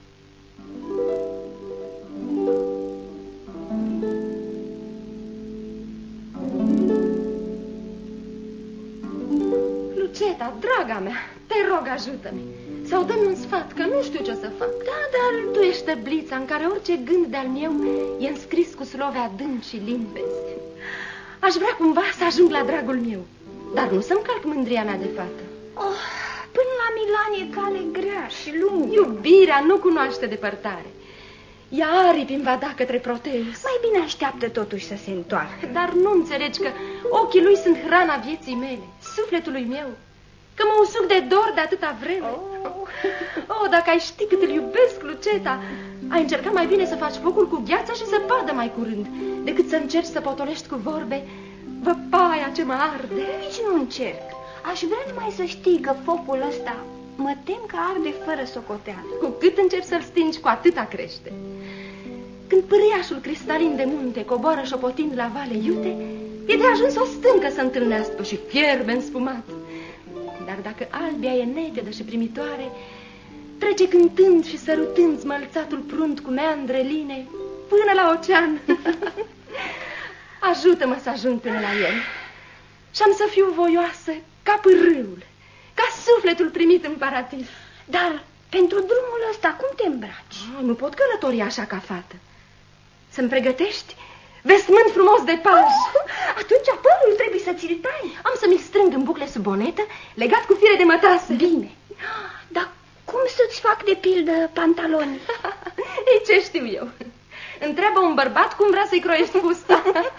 Luceta, draga mea, te rog, ajută-mi. Sau dă-mi un sfat, că nu știu ce o să fac. Da, dar tu ești tăblița în care orice gând de-al meu e înscris cu slove adânci și limpezi. Aș vrea cumva să ajung la dragul meu, dar nu să-mi calc mândria mea de fată. Oh, până la Milan e cale grea și lungă. Iubirea nu cunoaște depărtare. Ea aripi îmi va da către Proteus. Mai bine așteaptă totuși să se întoarcă. Dar nu înțelegi că ochii lui sunt hrana vieții mele, sufletului meu, că mă usuc de dor de atâta vreme. Oh, dacă ai ști cât îl iubesc, Luceta, ai încercat mai bine să faci focul cu gheața și zăpadă mai curând, decât să încerci să potolești cu vorbe văpaia ce mă arde. Nici nu încerc. Aș vrea numai să știi că focul ăsta mă tem că arde fără socoteală. Cu cât începi să-l stingi, cu atâta crește. Când pâriașul cristalin de munte coboară șopotind la vale iute, e de ajuns o stâncă să întâlnească și fierbe înspumat. Dar dacă albia e netedă și primitoare, trece cântând și sărutând smălțatul prunt cu meandre line până la ocean. Ajută-mă să ajung până la el și am să fiu voioasă ca pârâul, ca sufletul primit în paradis. Dar pentru drumul ăsta cum te îmbraci? Nu pot călători așa ca fată. Să-mi pregătești vestmânt frumos de paj. Atunci părul trebuie să ți-l tai. Am să mi strâng în bucle sub bonetă, legat cu fire de mătase. Bine. Dar cum să-ți fac de pildă pantaloni? Ei, ce știu eu? Întreabă un bărbat cum vrea să-i croiești fusta.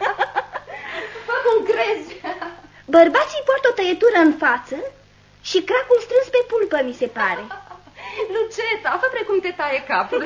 Fă cum crezi. Bărbații poartă o tăietură în față și cracul strâns pe pulpă, mi se pare. Luceta, fă precum te taie capul.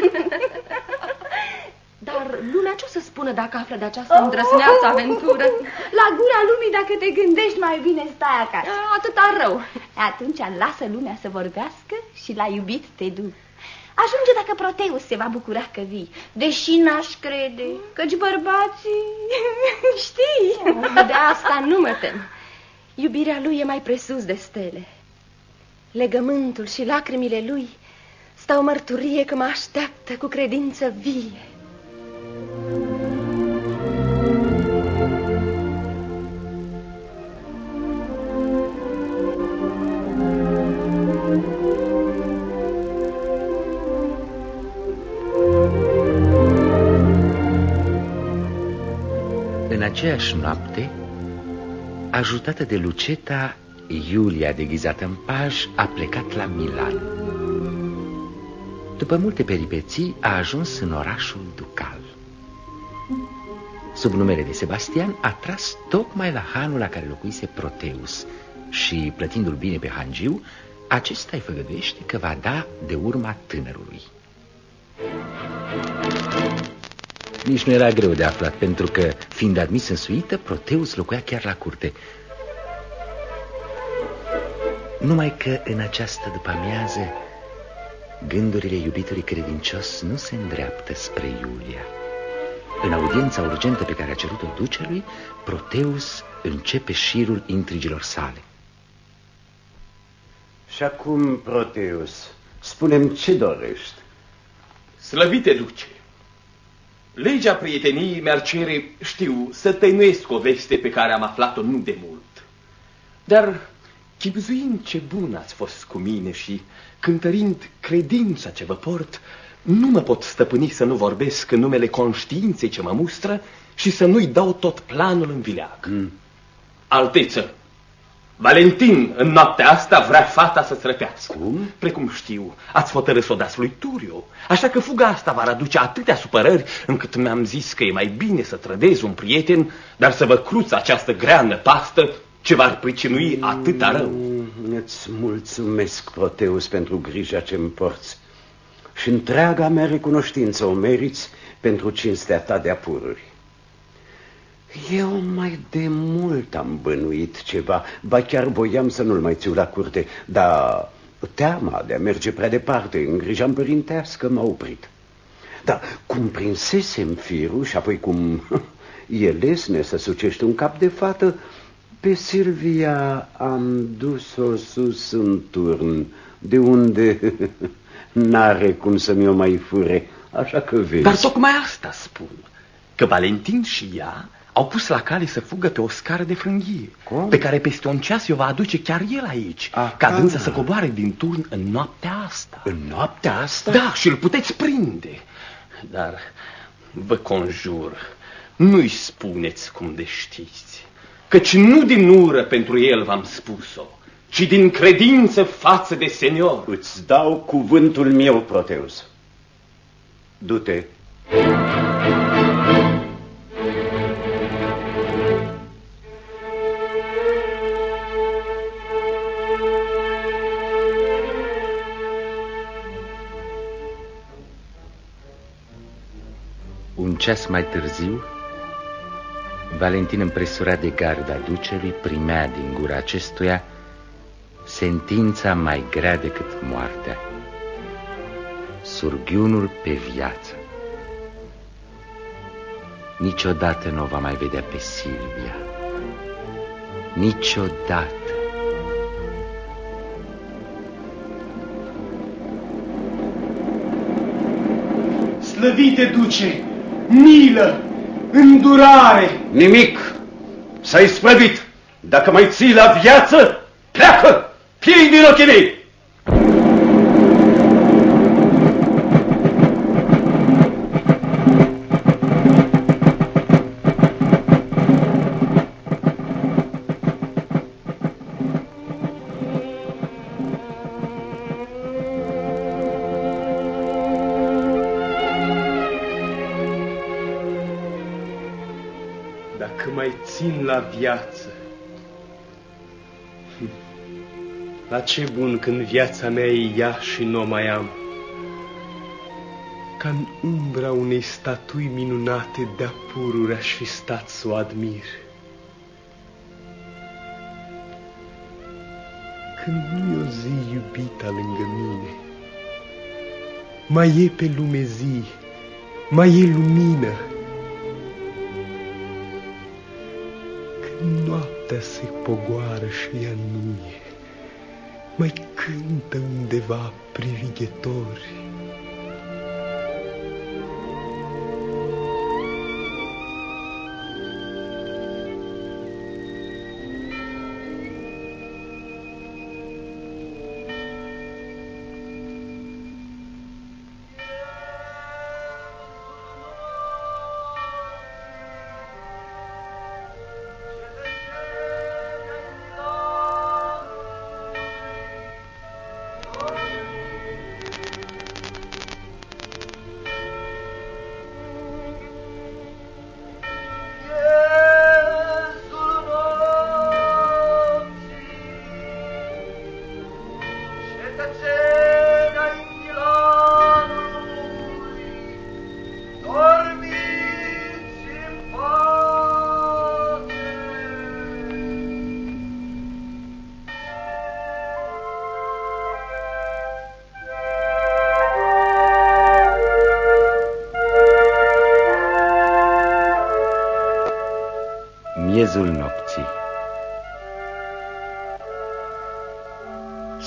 Dar lumea ce o să spună dacă află de această îndrăzneață aventură? La gura lumii, dacă te gândești, mai bine stai acasă. Atâta rău. Atunci lasă lumea să vorbească și la iubit te duc. Ajunge dacă Proteus se va bucura că vii, deși n-aș crede, căci bărbații... Știi? De asta nu mă tem. Iubirea lui e mai presus de stele. Legământul și lacrimile lui stau mărturie că mă așteaptă cu credință vie. În aceeași noapte, ajutată de Luceta, Iulia, deghizată în paj, a plecat la Milan. După multe peripeții, a ajuns în orașul ducal. Sub numele de Sebastian, a tras tocmai la hanul la care locuise Proteus și, plătindu-l bine pe hangiu, acesta îi făgăduiește că va da de urma tânărului. Nici nu era greu de aflat, pentru că, fiind admis în suită, Proteus locuia chiar la curte. Numai că în această după-amiază gândurile iubitului credincios nu se îndreaptă spre Iulia. În audiența urgentă pe care a cerut-o ducelui, Proteus începe șirul intrigilor sale. Și acum, Proteus, spune-mi ce dorești. Slăvite duce, legea prieteniei mi-ar cere, știu, să tăinuiesc o veste pe care am aflat-o nu de mult. Dar, chibzuind ce bun ați fost cu mine și cântărind credința ce vă port, nu mă pot stăpâni să nu vorbesc în numele conștiinței ce mă mustră și să nu-i dau tot planul în vileag. Alteță, Valentin în noaptea asta vrea fata să-ți răpească. Cum? Precum știu, ați hotărât să o dați lui Turio, așa că fuga asta va aduce atâtea supărări încât mi-am zis că e mai bine să trădez un prieten, dar să vă cruț această grea năpastă ce v-ar pricinui atâta rău. Îți mulțumesc, Proteus, pentru grija ce-mi porți și întreaga mea recunoștință o meriți pentru cinstea ta de apururi. Eu mai de mult am bănuit ceva, ba chiar voiam să nu-l mai țiu la curte, dar teama de a merge prea departe în grija împărintească m-a oprit. Dar cum prinsesem firul și apoi cum e lesne să sucești un cap de fată, pe Silvia am dus-o sus în turn, de unde n-are cum să mi-o mai fure, așa că vezi. Dar tocmai asta spun, că Valentin și ea au pus la cale să fugă pe o scară de frânghie, pe care peste un ceas o va aduce chiar el aici, ca dânsa să coboare din turn în noaptea asta. În noaptea asta? Da, și îl puteți prinde. Dar vă conjur, nu-i spuneți cum de știți, căci nu din ură pentru el v-am spus-o, ci din credință față de senior. Îți dau cuvântul meu, Proteus. Du-te. Un ceas mai târziu, Valentin, împresurat de garda ducelui, primea din gura acestuia sentința mai grea decât moartea, surghiunul pe viață. Niciodată nu o va mai vedea pe Silvia. Niciodată. Slăvite duce, milă, îndurare. Nimic, s-ai spăvit. Dacă mai ții la viață, pleacă, piei din ochii mei. Dacă mai țin la viață, la ce bun când viața mea e ea și n-o mai am. Ca-n umbra unei statui minunate de-a pururi aș fi stat să o admir. Când nu-i o zi iubita lângă mine, mai e pe lume zi, mai e lumină. Când noaptea se pogoară și ea nu e, mai cântă undeva privighetori.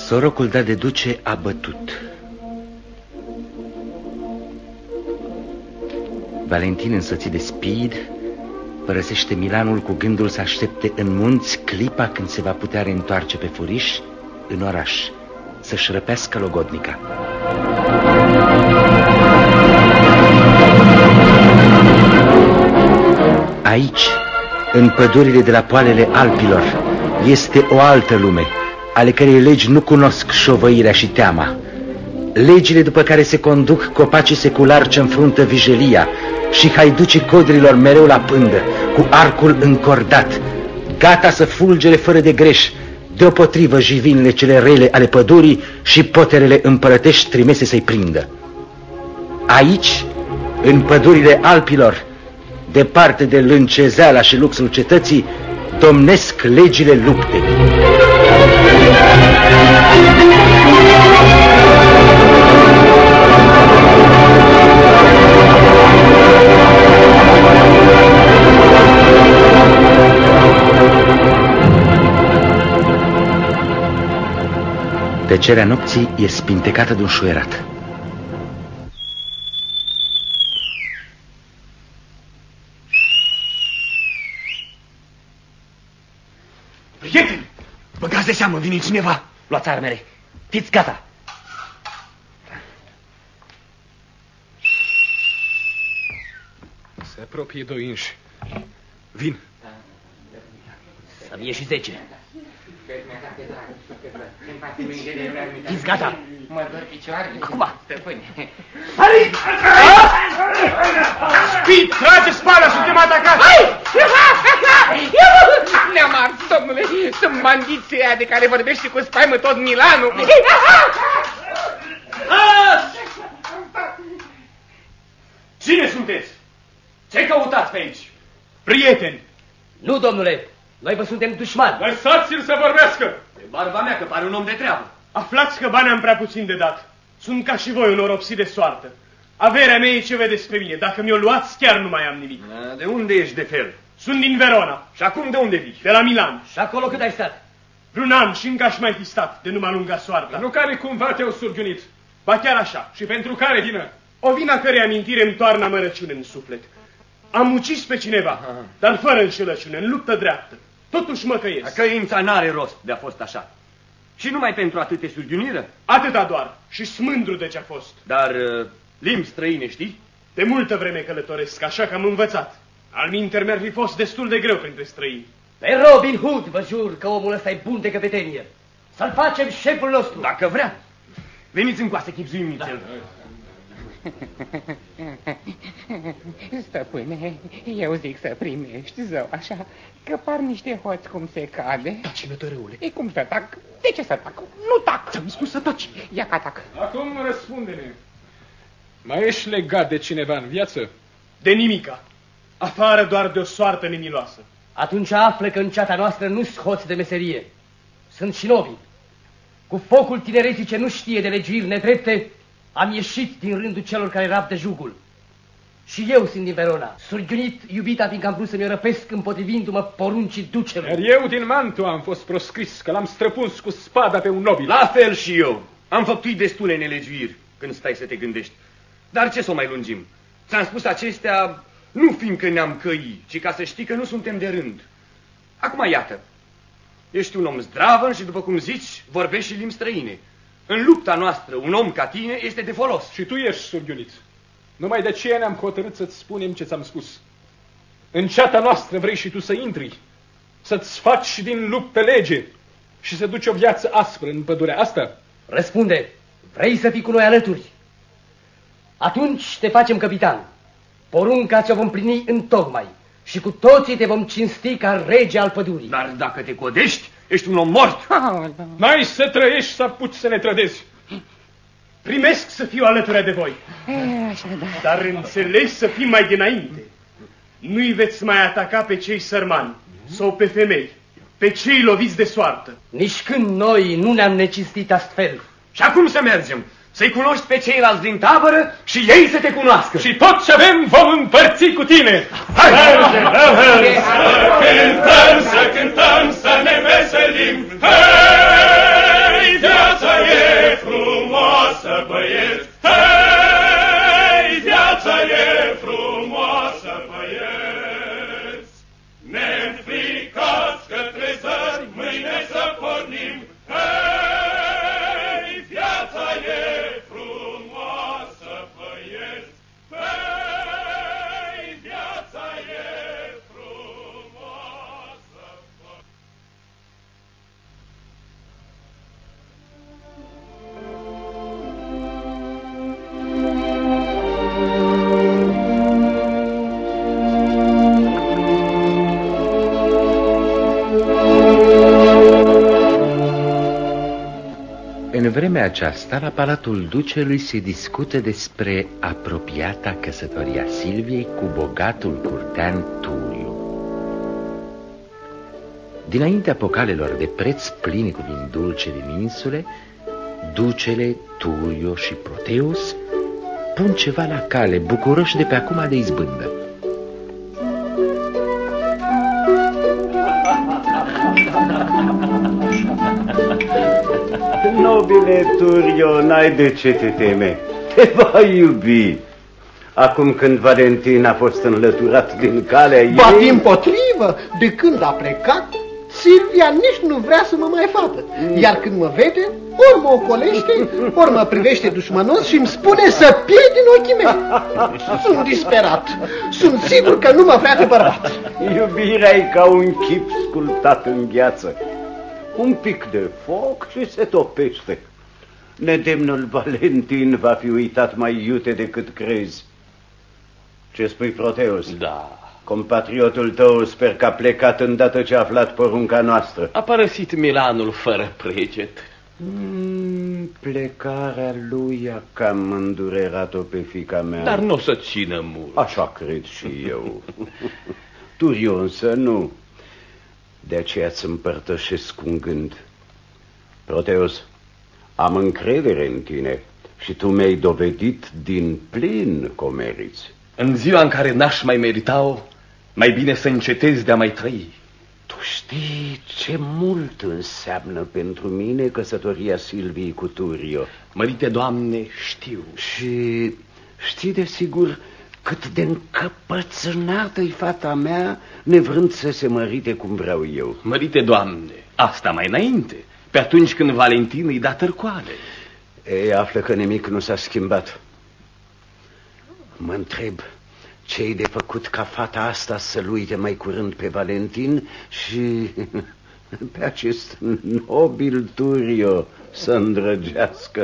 Sorocul dat de duce a bătut. Valentin, însoțit de Speed, părăsește Milanul cu gândul să aștepte în munți clipa când se va putea reîntoarce pe furiș în oraș, să-și răpească logodnica. Aici, în pădurile de la poalele Alpilor, este o altă lume, ale cărei legi nu cunosc șovăirea și teama. Legile după care se conduc copacii seculari ce înfruntă vijelia și haiducii codrilor mereu la pândă, cu arcul încordat, gata să fulgere fără de greș, deopotrivă jivinile cele rele ale pădurii și poterele împărătești trimese să-i prindă. Aici, în pădurile Alpilor, departe de lâncezeala și luxul cetății, domnesc legile luptei. Tăcerea nopții e spintecată de un șuierat. Prieteni, băgați de seamă, vine cineva. Luați armele. Fiți gata. Se apropie doi inși. Vin. Să vie și 10. Fiți gata. Mă dor picioarele. Acum. Speed, trage spada, suntem atacați! Ne-am ars, domnule. Sunt bandiții aia de care vorbește cu spaimă tot Milanul. Cine sunteți? Ce căutați pe aici? Prieteni! Nu, domnule. Noi vă suntem dușmani. Lăsați-l să vorbească! E barba mea că pare un om de treabă. Aflați că banii am prea puțin de dat. Sunt ca și voi un oropsit de soartă. Averea mea e ce vedeți pe mine. Dacă mi-o luați, chiar nu mai am nimic. De unde ești de fel? Sunt din Verona. Și acum de unde vii? De la Milan. Și acolo cât ai stat? Vreun an și încă aș mai fi stat, de nu m-a lungat soarta. Nu care cumva te-au surgiunit. Ba chiar așa. Și pentru care vină? O vină a cărei amintire îmi toarnă amărăciune în suflet. Am ucis pe cineva, dar fără înșelăciune, în luptă dreaptă. Totuși mă căiesc. Căința n-are rost de a fost așa. Și numai pentru atât te surgiuniră? Atâta doar. Și smândru de ce-a fost. Dar limbi străine știi? De multă vreme călătoresc, așa că am învățat. Al-minter mi-ar fi fost destul de greu printre străini. Pe Robin Hood vă jur că omul ăsta e bun de căpetenie. Să-l facem șeful nostru. Dacă vrea. Veniți încoa să chipzuim nițel. Stăpâne, eu zic să primești, zău, așa, că par niște hoți cum se cade. Taci, nătărâule. E cum să tac? De ce să tac? Nu tac! Ți-am spus să taci. Ia ca tac. Acum răspunde-ne. Mai ești legat de cineva în viață? De nimica. Afară doar de o soartă nemiloasă. Atunci află că în ceata noastră nu-s hoți de meserie. Sunt și nobili. Cu focul tinereții ce nu știe de legiuiri nedrepte, am ieșit din rândul celor care rabdă jugul. Și eu sunt din Verona, surghiunit iubita fiindcă am vrut să-mi răpesc împotrivindu-mă poruncii ducelui. Iar eu din Mantua am fost proscris că l-am străpuns cu spada pe un nobil. La fel și eu. Am făptuit destule nelegiuiri când stai să te gândești. Dar ce să o mai lungim? Ți-am spus acestea nu fiindcă ne-am căi, ci ca să știi că nu suntem de rând. Acum iată, ești un om zdravăn și după cum zici, vorbești și limbi străine. În lupta noastră, un om ca tine este de folos. Și tu ești surghiunit. Numai de aceea ne-am hotărât să-ți spunem ce ți-am spus. În ceata noastră vrei și tu să intri, să-ți faci din luptă lege și să duci o viață aspră în pădurea asta? Răspunde, vrei să fii cu noi alături? Atunci te facem capitan. Porunca ți-o vom plini întocmai și cu toții te vom cinsti ca rege al pădurii. Dar dacă te codești, ești un om mort. N-ai să trăiești să apuci să ne trădezi. Primesc să fiu alături de voi. Așa, da. Dar înțelegi să fim mai dinainte. Nu-i veți mai ataca pe cei sărmani sau pe femei, pe cei loviți de soartă. Nici când noi nu ne-am necinstit astfel. Și acum să mergem, să-i cunoști pe ceilalți din tabără și ei să te cunoască. Și tot ce avem vom împărți cu tine. Hai! Să cântăm, să ne veselim. Hei, viața frumoasă, băieți! Hei, viața e frumoasă, băieți! Ne-nfricați către zări, mâine să pornim! Hei, viața e frumoasă, băieți! Hei, viața e frumoasă, băieți! În vremea aceasta, la Palatul Ducelui se discută despre apropiata căsătoria Silviei cu bogatul curtean Turiu. Dinaintea pocalelor de preț pline cu vin dulce din insule, Ducele, Turiu și Proteus pun ceva la cale, bucuroși de pe acum de izbândă. Nobile Turio, n-ai de ce te teme. Te va iubi. Acum când Valentin a fost înlăturat din calea ei... Ba dimpotrivă, de când a plecat, Silvia nici nu vrea să mă mai vadă. Iar când mă vede, ori mă ocolește, ori mă privește dușmănos și îmi spune să pierd din ochii mei. Sunt disperat. Sunt sigur că nu mă vrea de bărbat. Iubirea e ca un chip sculptat în gheață. Un pic de foc și se topește. Nedemnul Valentin va fi uitat mai iute decât crezi. Ce spui, Proteus? Da. Compatriotul tău sper că a plecat îndată ce a aflat porunca noastră. A părăsit Milanul fără preget. Plecarea lui a cam îndurerat-o pe fiica mea. Dar nu o să țină mult. Așa cred și eu. Turiu însă nu. De aceea îți împărtășesc un gând. Proteus, am încredere în tine și tu mi-ai dovedit din plin că o meriți. În ziua în care n-aș mai merita-o, mai bine să încetezi de a mai trăi. Tu știi ce mult înseamnă pentru mine căsătoria Silviei cu Turio. Mărite Doamne, știu. Și știi de sigur cât de încăpățânată-i fata mea, nevrând să se mărite cum vreau eu. Mărite Doamne, asta mai înainte, pe atunci când Valentin îi da târcoale. Ei, află că nimic nu s-a schimbat. Mă întreb ce-i de făcut ca fata asta să-l uite mai curând pe Valentin și pe acest nobil Turio să îndrăgească.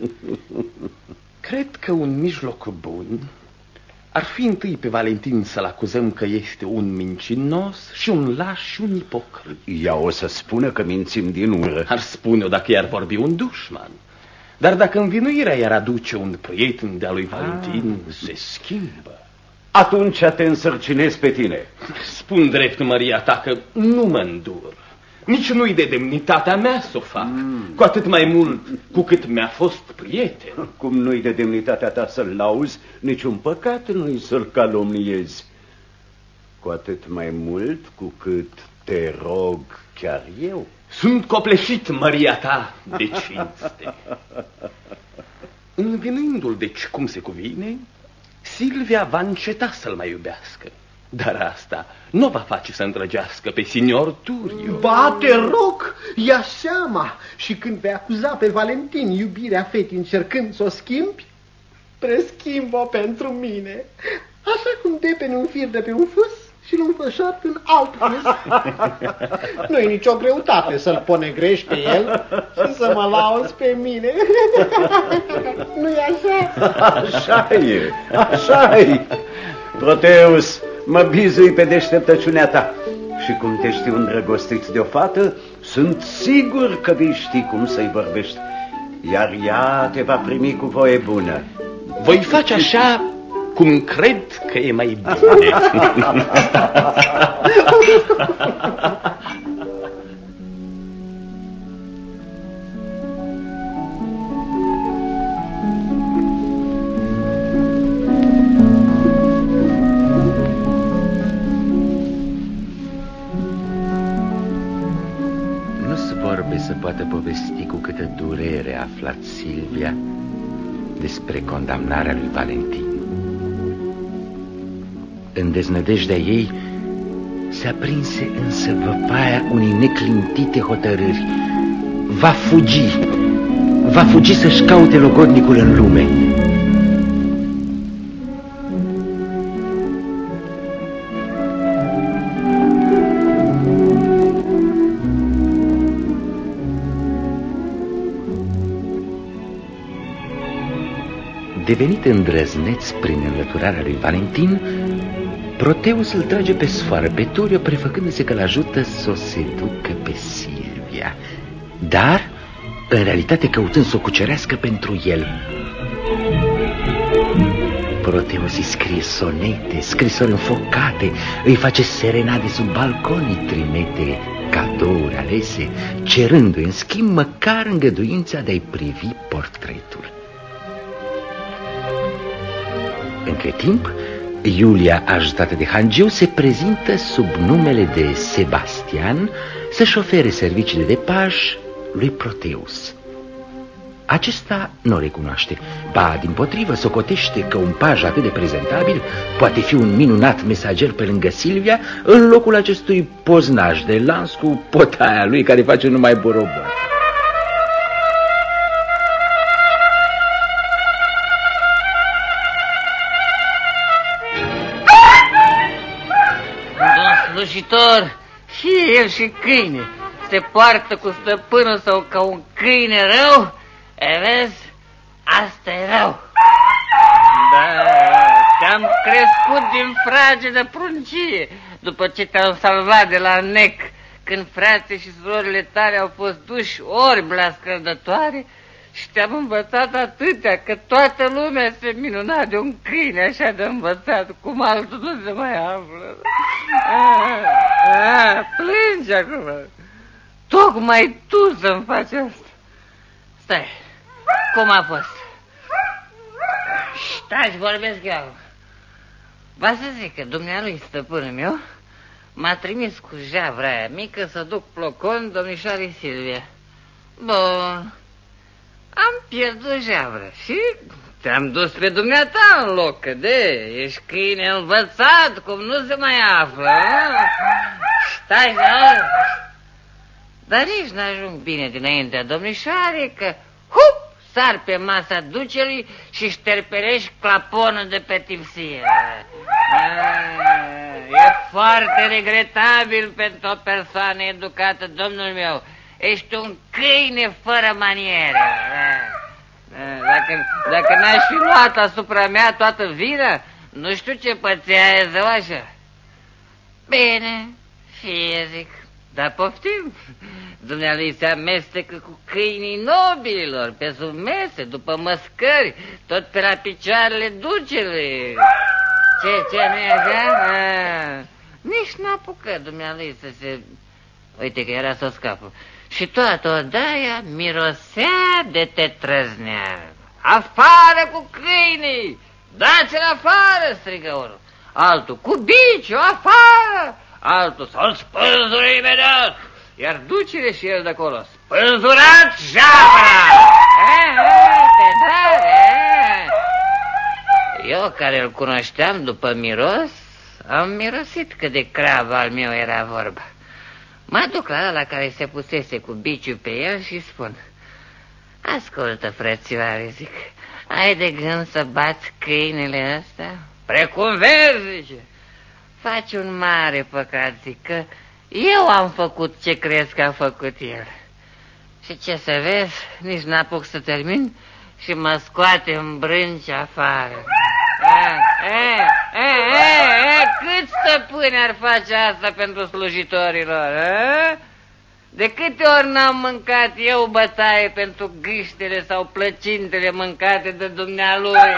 Cred că un mijloc bun ar fi întâi pe Valentin să-l acuzăm că este un mincinos și un laș și un ipocrit. Ea o să spună că mințim din ură. Ar spune-o dacă i-ar vorbi un dușman. Dar dacă învinuirea i-ar aduce un prieten de-a lui Valentin, se schimbă. Atunci te însărcinez pe tine. Spun drept, Maria ta, că nu mă îndur. Nici nu-i de demnitatea mea să o fac. Cu atât mai mult cu cât mi-a fost prieten. Cum nu-i de demnitatea ta să-l lauzi, niciun păcat nu-i să-l calomniezi. Cu atât mai mult cu cât te rog chiar eu. Sunt copleșit, Maria ta, de cinste. Învinuindu-l deci cum se cuvine, Silvia va înceta să-l mai iubească. Dar asta nu va face să îndrăgească pe signor Turio. Ba, te rog, ia seama. Și când vei acuza pe Valentin iubirea fetei încercând să o schimbi, preschimbă-o pentru mine. Așa cum depeni un fir de pe un fus și îl înfășori în alt fus. Nu-i nicio greutate să-l ponegrești pe el și să mă lauzi pe mine. Nu-i așa? Așa e, așa e. Proteus, mă bizui pe deșteptăciunea ta. Și cum te știu îndrăgostit de o fată, sunt sigur că vei ști cum să-i vorbești. Iar ea te va primi cu voie bună. Voi face așa cum cred că e mai bine. trebuie să poată povesti cu câtă durere a aflat Silvia despre condamnarea lui Valentin. În deznădejdea ei se aprinse însă văpaia unei neclintite hotărâri. Va fugi să-și caute logodnicul în lume. Devenit îndrăzneț prin înlăturarea lui Valentin, Proteus îl trage pe sfoară pe Turio, prefăcându-se că l-ajută să o seducă pe Silvia, dar în realitate căutând să o cucerească pentru el. Proteus îi scrie sonete, scrisori înfocate, îi face serenade sub balcon, îi trimite cadouri alese, cerându-i în schimb măcar îngăduința de a-i privi portretul. Între timp, Iulia, ajutată de Hangiu, se prezintă sub numele de Sebastian să-și ofere serviciile de paj lui Proteus. Acesta nu o recunoaște, ba dimpotrivă socotește că un paj atât de prezentabil poate fi un minunat mesager pe lângă Silvia, în locul acestui poznaj de lans cu potaia lui care face numai boroboane. Slujitor, și el și câine se poartă cu stăpânul sau ca un câine rău. Vezi, asta e rău. Da, te-am crescut din frage de pruncie după ce te-am salvat de la nec, când frații și surorile tale au fost duși orbi la scăldătoare, și te-am învățat atâtea că toată lumea se minuna de un câine așa de învățat, cum altul nu se mai află. Plângi acum. Tocmai tu să-mi faci asta. Stai, cum a fost? Stai, vorbesc eu. Va să zic că dumnealui, stăpânul meu, m-a trimis cu javra aia mică să duc plocon domnișoarei Silvia. Bun, am pierdut javra și te-am dus pe dumneata în loc, că ești câine învățat, cum nu se mai află. Stai, dar nici n-ajung bine dinaintea domnișoarei, că sar pe masa ducelui și șterpelești claponul de pe tipsie. E foarte regretabil pentru o persoană educată, domnul meu. Ești un câine fără maniere. Dacă n-aș fi luat asupra mea toată vina, nu știu ce pățea e zău așa. Bine, fie, zic, dar poftim. Dumnealui se amestecă cu câinii nobililor, pe sub mese, după măscări, tot pe la picioarele ducelui. Ce nu-i așa? Nici n-apucă dumnealui să se... Uite că era să o scapă. Și toată odaia mirosea de tetrăzneală. Afară cu câinii! Dați-l afară, strigă unul. Altul, cu biciu, afară! Altul, să-l spânzură imediat! Iar ducele și el de acolo, spânzurat javra! Eu, care îl cunoșteam după miros, am mirosit că de crav al meu era vorba. Mă duc la ăla care se pusese cu biciu pe el și spun: ascultă, frățioare, zic, ai de gând să bați câinele ăsta? Precum vezi, zice. Faci un mare păcat, zic, că eu am făcut ce crezi că a făcut el. Și ce să vezi, nici n-apuc să termin și mă scoate în brânci afară. Câți stăpâni ar face asta pentru slujitorilor? De câte ori n-am mâncat eu bătaie pentru gâștele sau plăcintele mâncate de dumnealui?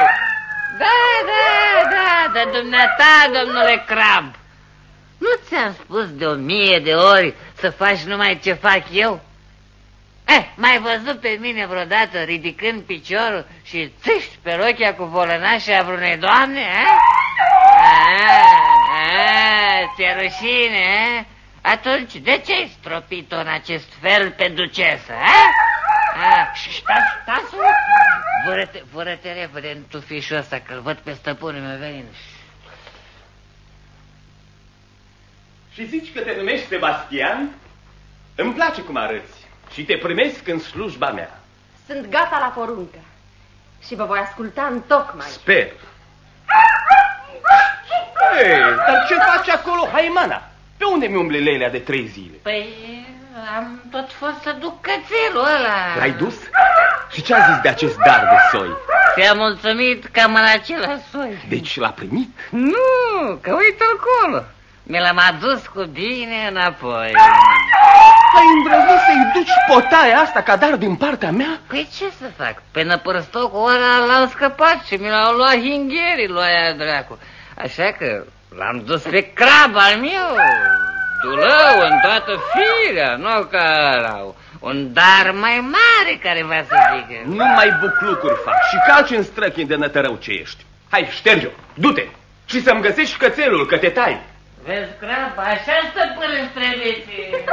Da, de dumneata, domnule Crab. Nu ți-am spus de 1000 de ori să faci numai ce fac eu? M-ai văzut pe mine vreodată ridicând piciorul și țiști pe rochia cu volănașa vreunei doamne, Ți-e rușine, Atunci, de ce ai stropit-o în acest fel pe ducesă, a? Stasu? Vără-te repede în tufișul ăsta, că-l văd pe stăpânul meu venind. Și zici că te numești Sebastian? Îmi place cum arăți și te primesc în slujba mea. Sunt gata la poruncă și vă voi asculta întocmai. Sper. Ei, dar ce faci acolo, Haimana? Pe unde mi umble Lelea de 3 zile? Păi, am tot fost să duc cățelul ăla. L-ai dus? Și ce a zis de acest dar de soi? Ți-a mulțumit cam în același soi. Deci l-a primit? Nu, că uite-l acolo. Mi l-am adus cu bine înapoi. Ai îndrăznit să-i duci potaia asta ca dar din partea mea? Păi ce să fac? Pe năpărstocul ăla l-am scăpat și mi l-au luat hingherii lui aia dracu. Așa că l-am dus pe crab al meu, dulău în toată firea, nu ca ăla. Un dar mai mare care va să zică. Nu mai buclucuri faci și calci în străchini de nătărău ce ești. Hai, șterge-o, du-te și să-mi găsești cățelul, că te tai. Vezi, crab, așa stăpânești trebuiți.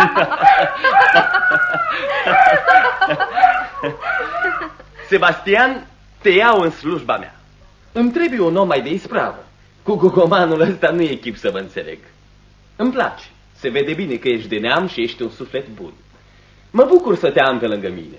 Sebastian, te iau în slujba mea. Îmi trebuie un om mai de ispravă. Cu gogomanul ăsta nu e chip să mă înțeleg. Îmi place, se vede bine că ești de neam și ești un suflet bun. Mă bucur să te am pe lângă mine.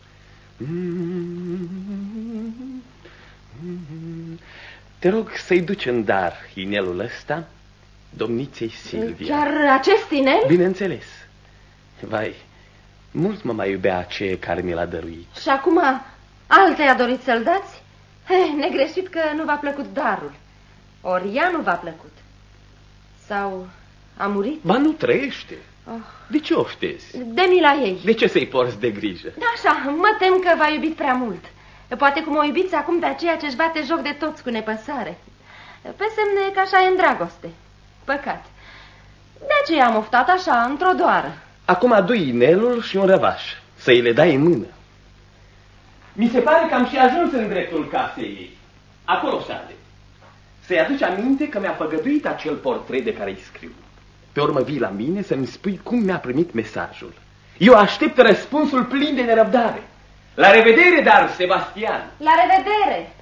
Te rog să-i duci în dar inelul ăsta domniței Silvia. Chiar acest inel? Bineînțeles. Vai, mult mă mai iubea aceea care mi l-a dăruit. Și acum alteia doriți să-l dați? Negreșit că nu v-a plăcut darul. Ori ea nu v-a plăcut. Sau a murit? Ba, nu trăiește. De ce oftezi? De mila ei. De ce să-i porți de grijă? Așa, mă tem că v-a iubit prea mult. Poate cum o iubiți acum pe aceea ce-și bate joc de toți cu nepăsare. Pe semne că așa e în dragoste. Păcat. De aceea am oftat așa, într-o doară. Acum adu-i inelul și un răvaș, să-i le dai în mână. Mi se pare că am și ajuns în dreptul casei ei. Acolo șade. Să-i aduci aminte că mi-a făgăduit acel portret de care îi scriu. Pe urmă vii la mine să-mi spui cum mi-a primit mesajul. Eu aștept răspunsul plin de nerăbdare. La revedere, dar, Sebastian! La revedere!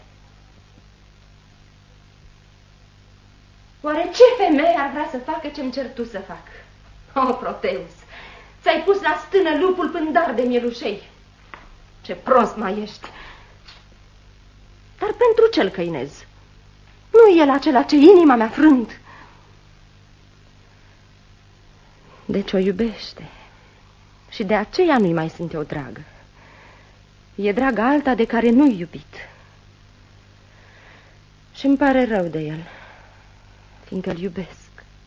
Oare ce femeie ar vrea să facă ce-mi cer tu să fac? O, Proteus, ți-ai pus la stână lupul pândar de mielușei. Ce prost mai ești! Dar pentru ce-l căinez? Nu e el acela ce inima mea frânt. Deci o iubește. Și de aceea nu-i mai sunt eu dragă. E dragă alta de care nu-i iubit. Și-mi pare rău de el, fiindcă-l iubesc.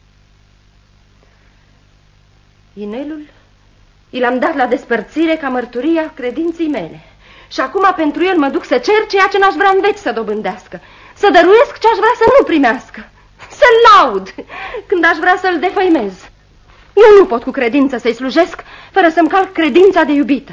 Inelul i l-am dat la despărțire ca mărturia credinței mele. Și acum pentru el mă duc să cer ceea ce n-aș vrea în veci să dobândească. Să dăruiesc ce aș vrea să nu primească. Să-l laud când aș vrea să-l defăimez. Eu nu pot cu credință să-i slujesc fără să-mi calc credința de iubită.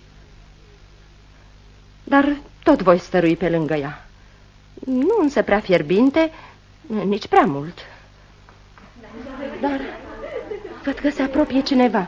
Dar tot voi stărui pe lângă ea. Nu însă prea fierbinte, nici prea mult. Dar văd că se apropie cineva.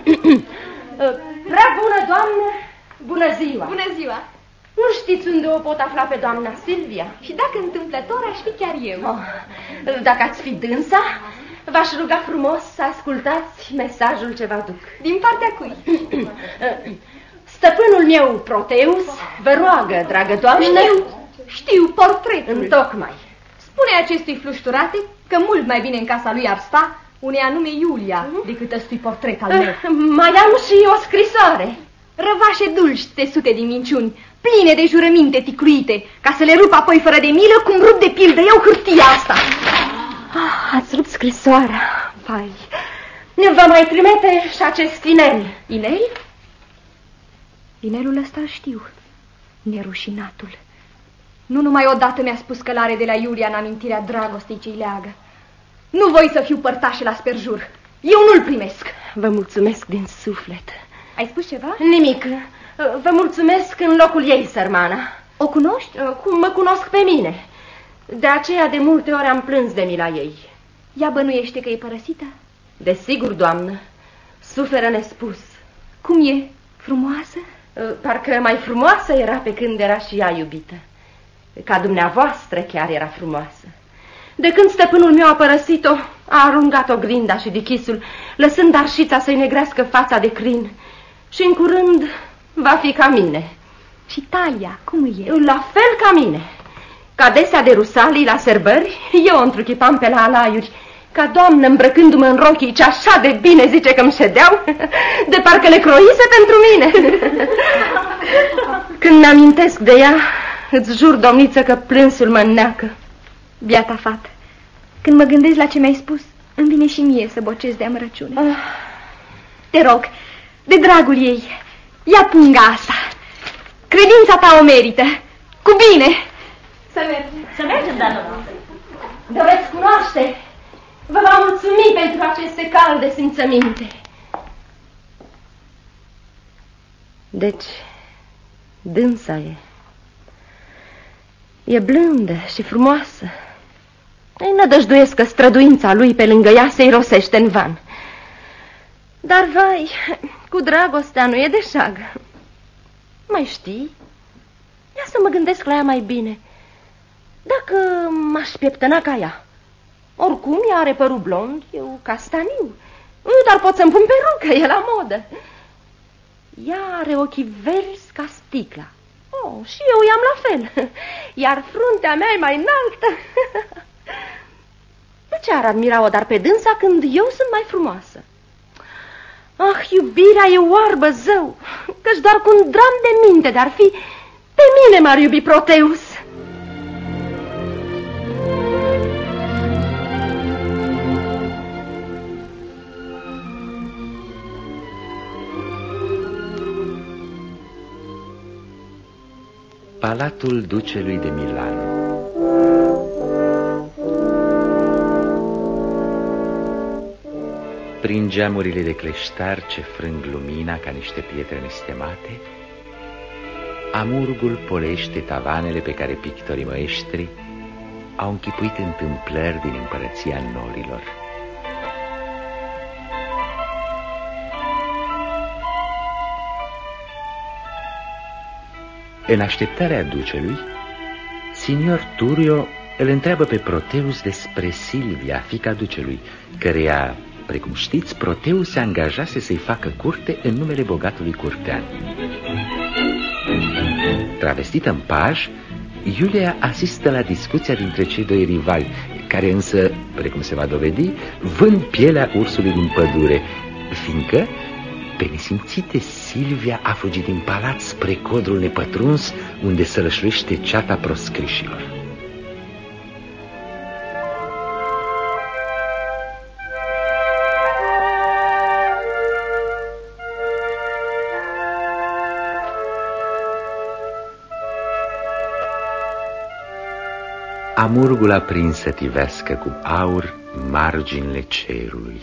Prea bună, doamnă! Bună ziua! Bună ziua! Nu știți unde o pot afla pe doamna Silvia? Și dacă întâmplător, aș fi chiar eu. Dacă ați fi dânsa, v-aș ruga frumos să ascultați mesajul ce vă aduc. Din partea cui? Stăpânul meu, Proteus, vă roagă, dragă doamnă. Știu portretul. Întocmai. Spune acestui flușturate că mult mai bine în casa lui ar sta unei anume Iulia decât ăstui portret al meu. Mai am și o scrisoare. Răvașe dulci de sute de minciuni, pline de jurăminte ticluite, ca să le rup apoi fără de milă cum rup de pildă eu hârtia asta. Ați rupt scrisoarea. Vai, vă mai trimite și acest inel. Inel? Inelul ăsta știu. Nerușinatul. Nu numai odată mi-a spus că l-are de la Iulia în amintirea dragostei ce-i leagă. Nu voi să fiu părtașă la sperjur. Eu nu-l primesc. Vă mulțumesc din suflet. Ai spus ceva? Nimic. Vă mulțumesc în locul ei, sărmana. O cunoști? Cum mă cunosc pe mine. De aceea de multe ori am plâns de mila ei. Ea bănuiește că e părăsită? Desigur, doamnă, suferă nespus. Cum e? Frumoasă? Parcă mai frumoasă era pe când era și ea iubită. Ca dumneavoastră chiar era frumoasă. De când stăpânul meu a părăsit-o, a aruncat oglinda și dichisul, lăsând arșița să-i negrească fața de crin. Și în curând va fi ca mine. Și talia, cum e? La fel ca mine. Ca desea de rusalii la sărbări, eu o întruchipam pe la alaiuri, ca doamnă îmbrăcându-mă în rochii ce așa de bine zice că-mi ședeau, de parcă le croise pentru mine. Când mi-amintesc de ea, îți jur, domniță, că plânsul mă înneacă. Biata fată, când mă gândesc la ce mi-ai spus, îmi vine și mie să bocesc de amărăciune. Te rog, de dragul ei, ia punga asta. Credința ta o merită. Cu bine! Să mergem. Să mergem, doamnă. Vă veți cunoaște. Vă va mulțumi pentru aceste calde simțăminte. Deci, dânsa e. E blândă și frumoasă. Îi nădăjduiesc că străduința lui pe lângă ea se irosește în van. Dar, vai, cu dragostea nu e de șagă. Mai știi? Ia să mă gândesc la ea mai bine. Dacă m-aș pieptăna ca ea. Oricum, ea are părul blond, eu castaniu. Dar pot să-mi pun perucă, e la modă. Ea are ochii verzi ca sticla. Oh, și eu i-am la fel. Iar fruntea mea e mai înaltă. De ce ar admira-o dar pe dânsa când eu sunt mai frumoasă? Ah, iubirea e oarbă, zău, căci doar cu un dram de minte de-ar fi, pe mine m-ar iubi Proteus. Palatul ducelui de Milano. Prin geamurile de cleștar ce frâng lumina ca niște pietre nestemate, amurgul polește tavanele pe care pictorii măeștri au închipuit întâmplări din împărăția norilor. În așteptarea ducelui, signor Turio îl întreabă pe Proteus despre Silvia, fiica ducelui, căreia, precum știți, Proteus se angajase să-i facă curte în numele bogatului curtean. Travestită în paj, Iulia asistă la discuția dintre cei doi rivali, care însă, precum se va dovedi, vând pielea ursului din pădure, fiindcă, pe nesimțite, Silvia a fugit din palat spre codrul nepătruns, unde sălășluiește ceata proscrișilor. Amurgul a prins să tivească cu aur marginile cerului.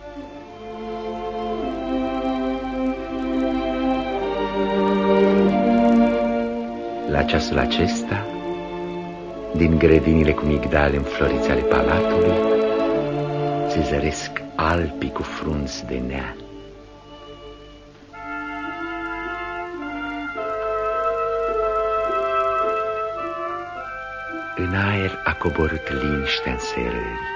La ceasul acesta, din grădinile cu migdale înfloriți ale palatului, se zăresc alpii cu frunzi de nea. În aer a coborât liniștea înserării.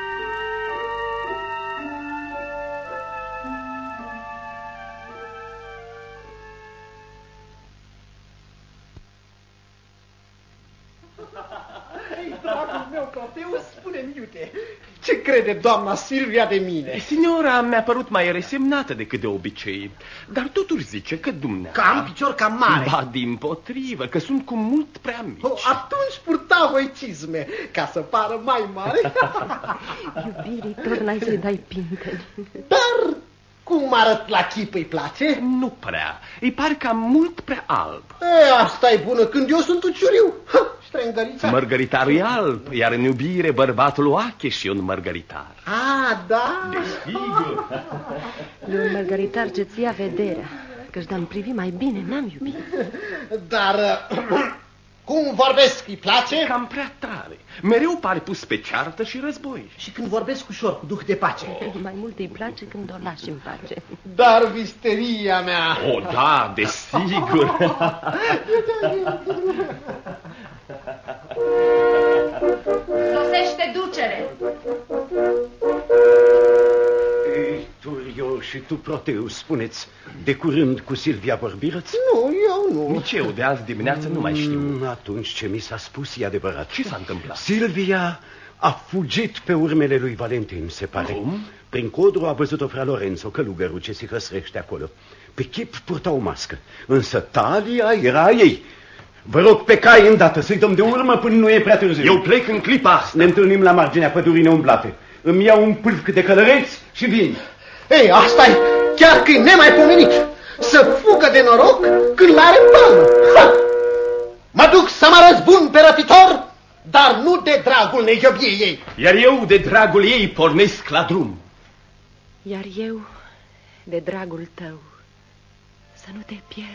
Dragul meu, Proteus, spune-mi, iute, ce crede doamna Silvia de mine? Signora mi-a părut mai resemnată decât de obicei, dar totuși zice că dumneata... Că am picior cam mare. Ba, dimpotrivă, că sunt cu mult prea mici. Atunci purta voi cizme, ca să pară mai mare. Iubirii, tot n-ai să-i dai pinteni. Dar cum arăt la chip, îi place? Nu prea, îi pare cam mult prea alb. Asta e bună, când eu sunt uciuriu. Mărgăritarul e alb, iar în iubire bărbatul oache și un mărgăritar. Ah, da? Desigur. E un mărgăritar ce ți ia vederea, că-și dăm privi mai bine, n-am iubit. Dar Cum vorbesc, îi place? Cam prea tare. Mereu pare pus pe ceartă și război. Și când vorbesc ușor, cu duh de pace? Mai mult îi place când o lași în pace. Dar visteria mea... O, da, desigur. Sosește ducere. Ei, Turio și tu, Proteus, spuneți, de curând cu Silvia vorbirăți? Nu, eu nu. Nici eu, de azi dimineață nu mai știu. Atunci ce mi s-a spus e adevărat. Ce s-a întâmplat? Silvia a fugit pe urmele lui Valentin, se pare. Cum? Prin codru a văzut-o fra Lorenzo, călugărul ce se răsrește acolo. Pe chip purta o mască, însă talia era ei. Vă rog pe cai îndată să-i dăm de urmă până nu e prea târziu. Eu plec în clipa asta. Ne întâlnim la marginea pădurii neumblate. Îmi iau un pâlc de călăreți și vin. Ei, asta-i chiar că e nemaipomenit. Să fugă de noroc când l-are în palmă. Ha! Mă duc să mă răzbun pe răpitor, dar nu de dragul neghiobiei ei. Iar eu, de dragul ei, pornesc la drum. Iar eu, de dragul tău, să nu te pierd.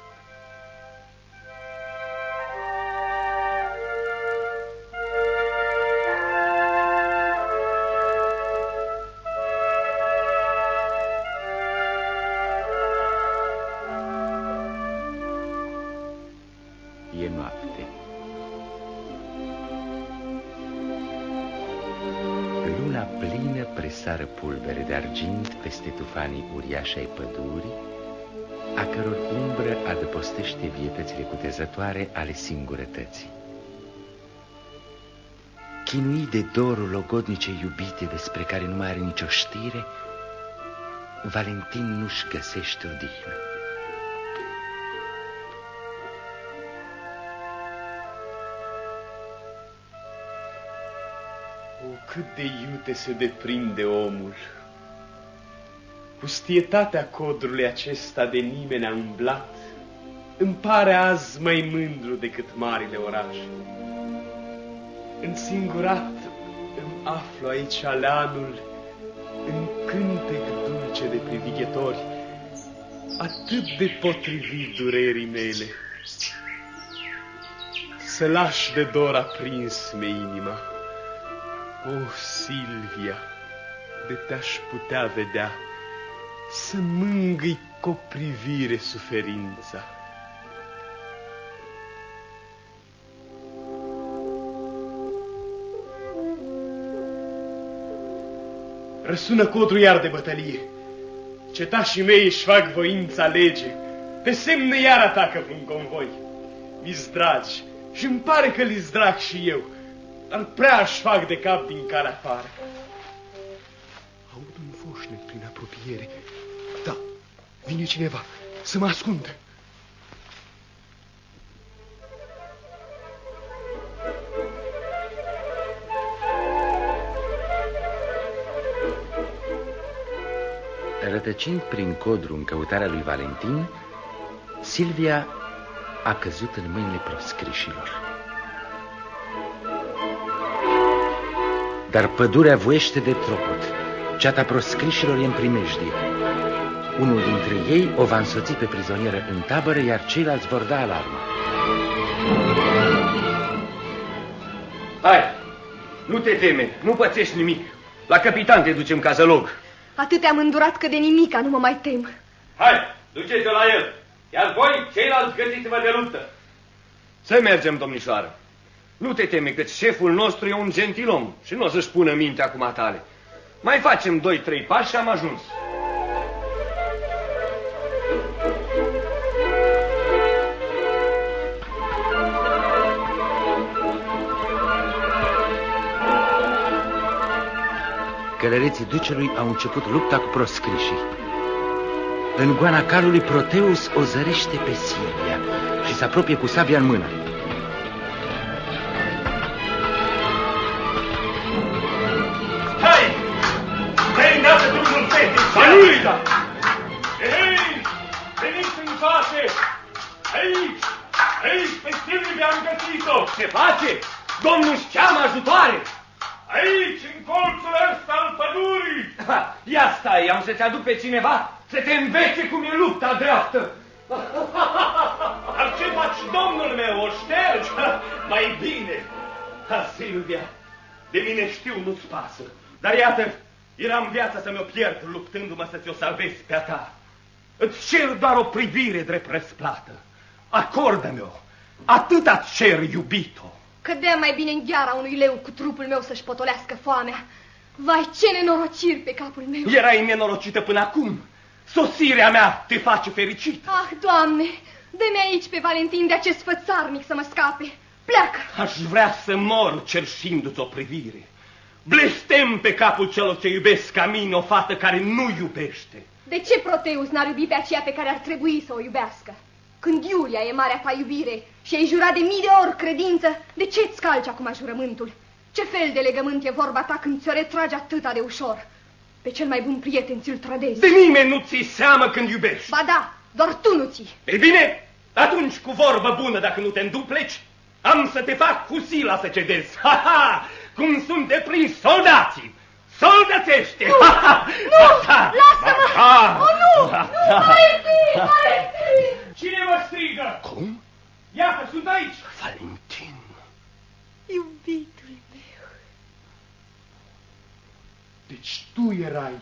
E noapte. Luna plină presară pulbere de argint peste tufanii uriași ai pădurii, a căror umbră adăpostește vietățile cutezătoare ale singurătății. Chinuit de dorul logodnice iubite despre care nu mai are nicio știre, Valentin nu-și găsește odihnă. Cât de iute se deprinde omul. Pustietatea codrului acesta de nimeni a umblat îmi pare azi mai mândru decât marile orașe. Însingurat îmi aflu aici aleanul în cântec dulce de privighetori, atât de potrivit durerii mele. Să lași de dor aprins-mi inima. O, Silvia, de te-aș putea vedea, să mângâi cu o privire suferința. Răsună codru iar de bătălie. Cetașii mei își fac voința lege, pe semne iar atacă un convoi. Mi-s dragi și-mi pare că li-s drag și eu, dar prea aș fac de cap din calea afară. Aud un foșnet prin apropiere. Da, vine cineva, să mă ascundă. Rătăcind prin codru în căutarea lui Valentin, Silvia a căzut în mâinile proscrișilor. Dar pădurea voiește de tropot. Ceata proscrișilor e în primejdie. Unul dintre ei o va însoți pe prizonieră în tabără, iar ceilalți vor da alarma. Hai, nu te teme, nu pățești nimic. La capitan te ducem ca zălog. Atât te-am îndurat că de nimica nu mă mai tem. Hai, duceți-o la el, iar voi, ceilalți, găsiți-vă de luptă. Să mergem, domnișoară. Nu te teme că șeful nostru e un gentilom și nu o să-și pună mintea cu matale. Mai facem 2-3 pași și am ajuns. Călăreții ducelui au început lupta cu proscrișii. În goana calului Proteus o zărește pe Silvia și se apropie cu sabia în mână. Hai! Dă-i îndată drumul fetei! Ba nu-i da! Ei, veniți în față! Aici! Aici, pe Silvia am găsit-o! Se face! Domnul-și cheamă ajutoare! Aici, în colțul ăsta al pădurii! Ia stai, am să-ți aduc pe cineva să te învețe cum e lupta dreaptă! Dar ce faci, domnul meu? O ștergi? mai bine. Ha, Silvia, de mine știu, nu-ți pasă. Dar iată, eram viața să mi-o pierd luptându-mă să ți-o salvez pe a ta. Îți cer doar o privire drept răsplată. Acordă-mi-o. Atât-ți cer, iubito. Cădea mai bine în gheara unui leu cu trupul meu să-și potolească foamea. Vai, ce nenorociri pe capul meu! Erai nenorocită până acum. Sosirea mea te face fericită. Ah, Doamne, dă-mi aici pe Valentin de acest fățarnic să mă scape. Pleacă! Aș vrea să mor cerșindu-ți o privire. Blestem pe capul celor ce iubesc ca mine o fată care nu iubește. De ce Proteus n-ar iubi pe aceea pe care ar trebui să o iubească? Când Iulia e marea ta iubire și ai jurat de mii de ori credință, de ce-ți calci acum jurământul? Ce fel de legământ e vorba ta când ți-o retragi atâta de ușor? Pe cel mai bun prieten ți-l trădezi. De nimeni nu ți-i seamă când iubești. Ba da, doar tu nu ți. Ei bine, atunci cu vorbă bună, dacă nu te îndupleci, am să te fac cu sila să cedezi. Ha, ha! Cum sunt deprins soldații. Soldățește! Nu! Nu! Lasă-mă! Oh, nu! Valentin! Valentin! Cine mă strigă? Cum? Iată, sunt aici! Valentin! Iubitul meu! Deci tu erai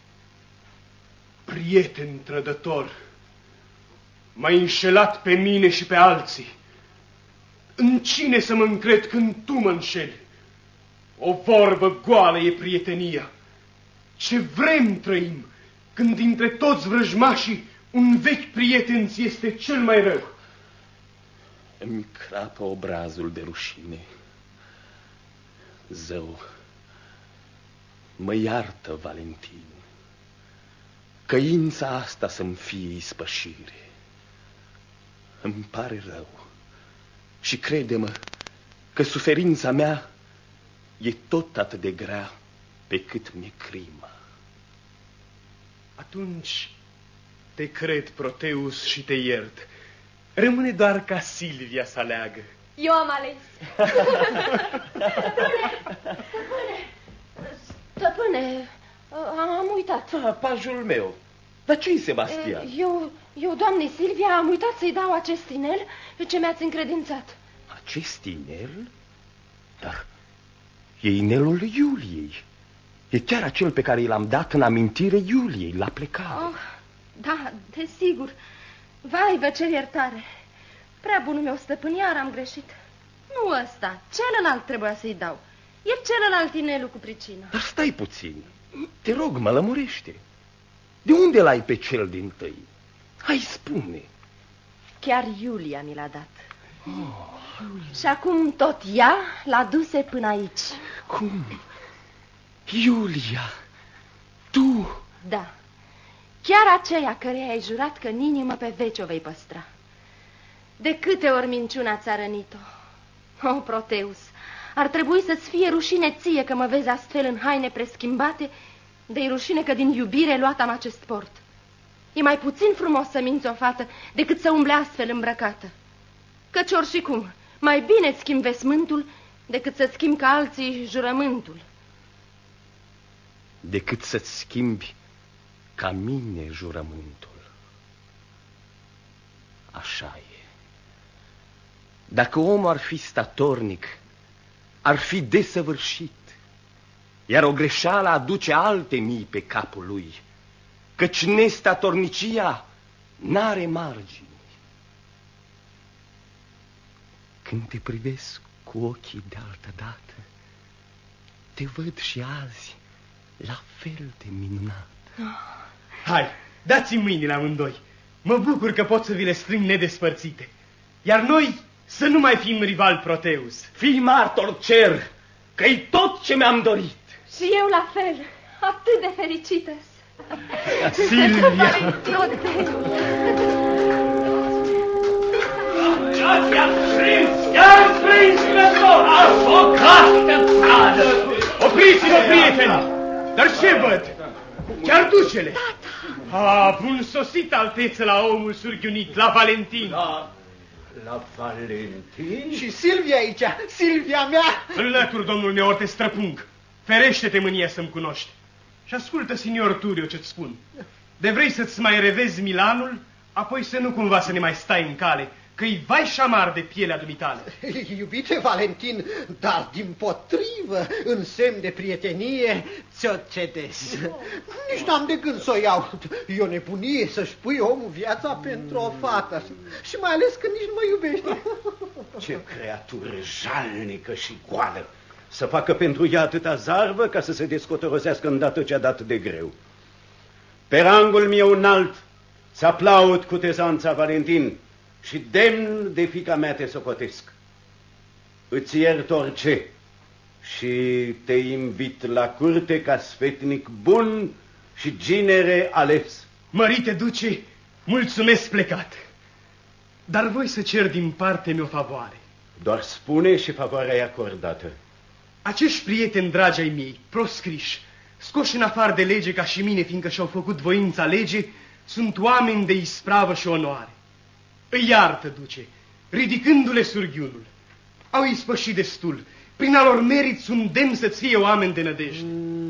prieten trădător. M-ai înșelat pe mine și pe alții. În cine să mă încred când tu mă înșeli? O vorbă goală e prietenia. Ce vrem trăim, când dintre toți vrăjmașii un vechi prieten ți este cel mai rău. Îmi crapă obrazul de rușine. Zău, mă iartă, Valentin. Căința asta să-mi fie ispășire. Îmi pare rău. Și crede-mă că suferința mea e tot atât de grea pe cât mi-e crima. Atunci te cred, Proteus, și te iert. Rămâne doar ca Silvia să aleagă. Eu am ales. Stăpâne, am uitat. Pajul meu. Dar ce-i Sebastian? Eu, doamne Silvia, am uitat să-i dau acest inel ce mi-ați încredințat. Acest inel? Dar e inelul Iuliei. E chiar acel pe care l-am dat în amintire Iuliei la plecare. Oh, da, desigur. Vai, vă cer iertare. Prea bunul meu stăpân, iar am greșit. Nu ăsta, celălalt trebuia să-i dau. E celălalt inelul cu pricină. Dar stai puțin. Te rog, mă lămurește. De unde l-ai pe cel dintâi? Hai, spune. Chiar Iulia mi l-a dat. Și acum tot ea l-a duse până aici. Cum? Iulia, tu? Da, chiar aceea căreia ai jurat că în inimă pe veci o vei păstra. De câte ori minciuna ți-a rănit-o? O, Proteus, ar trebui să-ți fie rușine ție că mă vezi astfel în haine preschimbate, de-i rușine că din iubire luat am acest port. E mai puțin frumos să minți o fată decât să umble astfel îmbrăcată. Căci oricum, mai bine-ți schimbi vesmântul decât să-ți schimbi ca alții jurământul. Decât să-ți schimbi ca mine jurământul. Așa e. Dacă omul ar fi statornic, ar fi desăvârșit, iar o greșeală aduce alte mii pe capul lui, căci nestatornicia n-are margini. Când te privesc cu ochii de altă dată, te văd și azi la fel de minunat. Hai, dați-mi mâinile amândoi. Mă bucur că pot să vi le strâng nedespărțite. Iar noi să nu mai fim rival, Proteus. Fii martor, cer, că-i tot ce mi-am dorit. Și eu la fel, atât de fericită. Silvia! I-am prins! I-am prins, crător! O castă pradă! Opriți-vă, prieteni! Dar ce văd? Chiar ducele! Bun sosit, alteță, la omul surghiunit, la Valentin! La Valentin? Și Silvia aici, Silvia mea! Înlături, domnul meu, ori te străpung. Ferește-te, mânie, să-mi cunoști. Și ascultă, signor Turio, ce-ți spun. De vrei să-ți mai revezi Milanul, apoi să nu cumva să ne mai stai în cale, că-i vai șamar de pielea dumitale. Iubite Valentin, dar dimpotrivă, în semn de prietenie, ți-o cedez. Nici n-am de gând să o iau. E o nebunie să-și pui omul viața pentru o fată. Și mai ales că nici nu mă iubește. Ce creatură jalnică și goală! Să facă pentru ea atâta zarvă ca să se descotorosească îndată ce a dat de greu. Pe rangul meu înalt, să aplaud cu tezanța, Valentin, și demn de fiica mea te socotesc. Îți iert orice și te invit la curte ca sfetnic bun și ginere ales. Mărite duce, mulțumesc plecat. Dar voi să cer din partea mea o favoare. Doar spune și favoarea e acordată. Acești prieteni dragi ai mei, proscriși, scoși în afară de lege ca și mine, fiindcă și-au făcut voința lege, sunt oameni de ispravă și onoare. Îi iartă, duce, ridicându-le surghiunul. Au ispășit destul. Prin al lor merit sunt demn să-ți fie oameni de nădejde.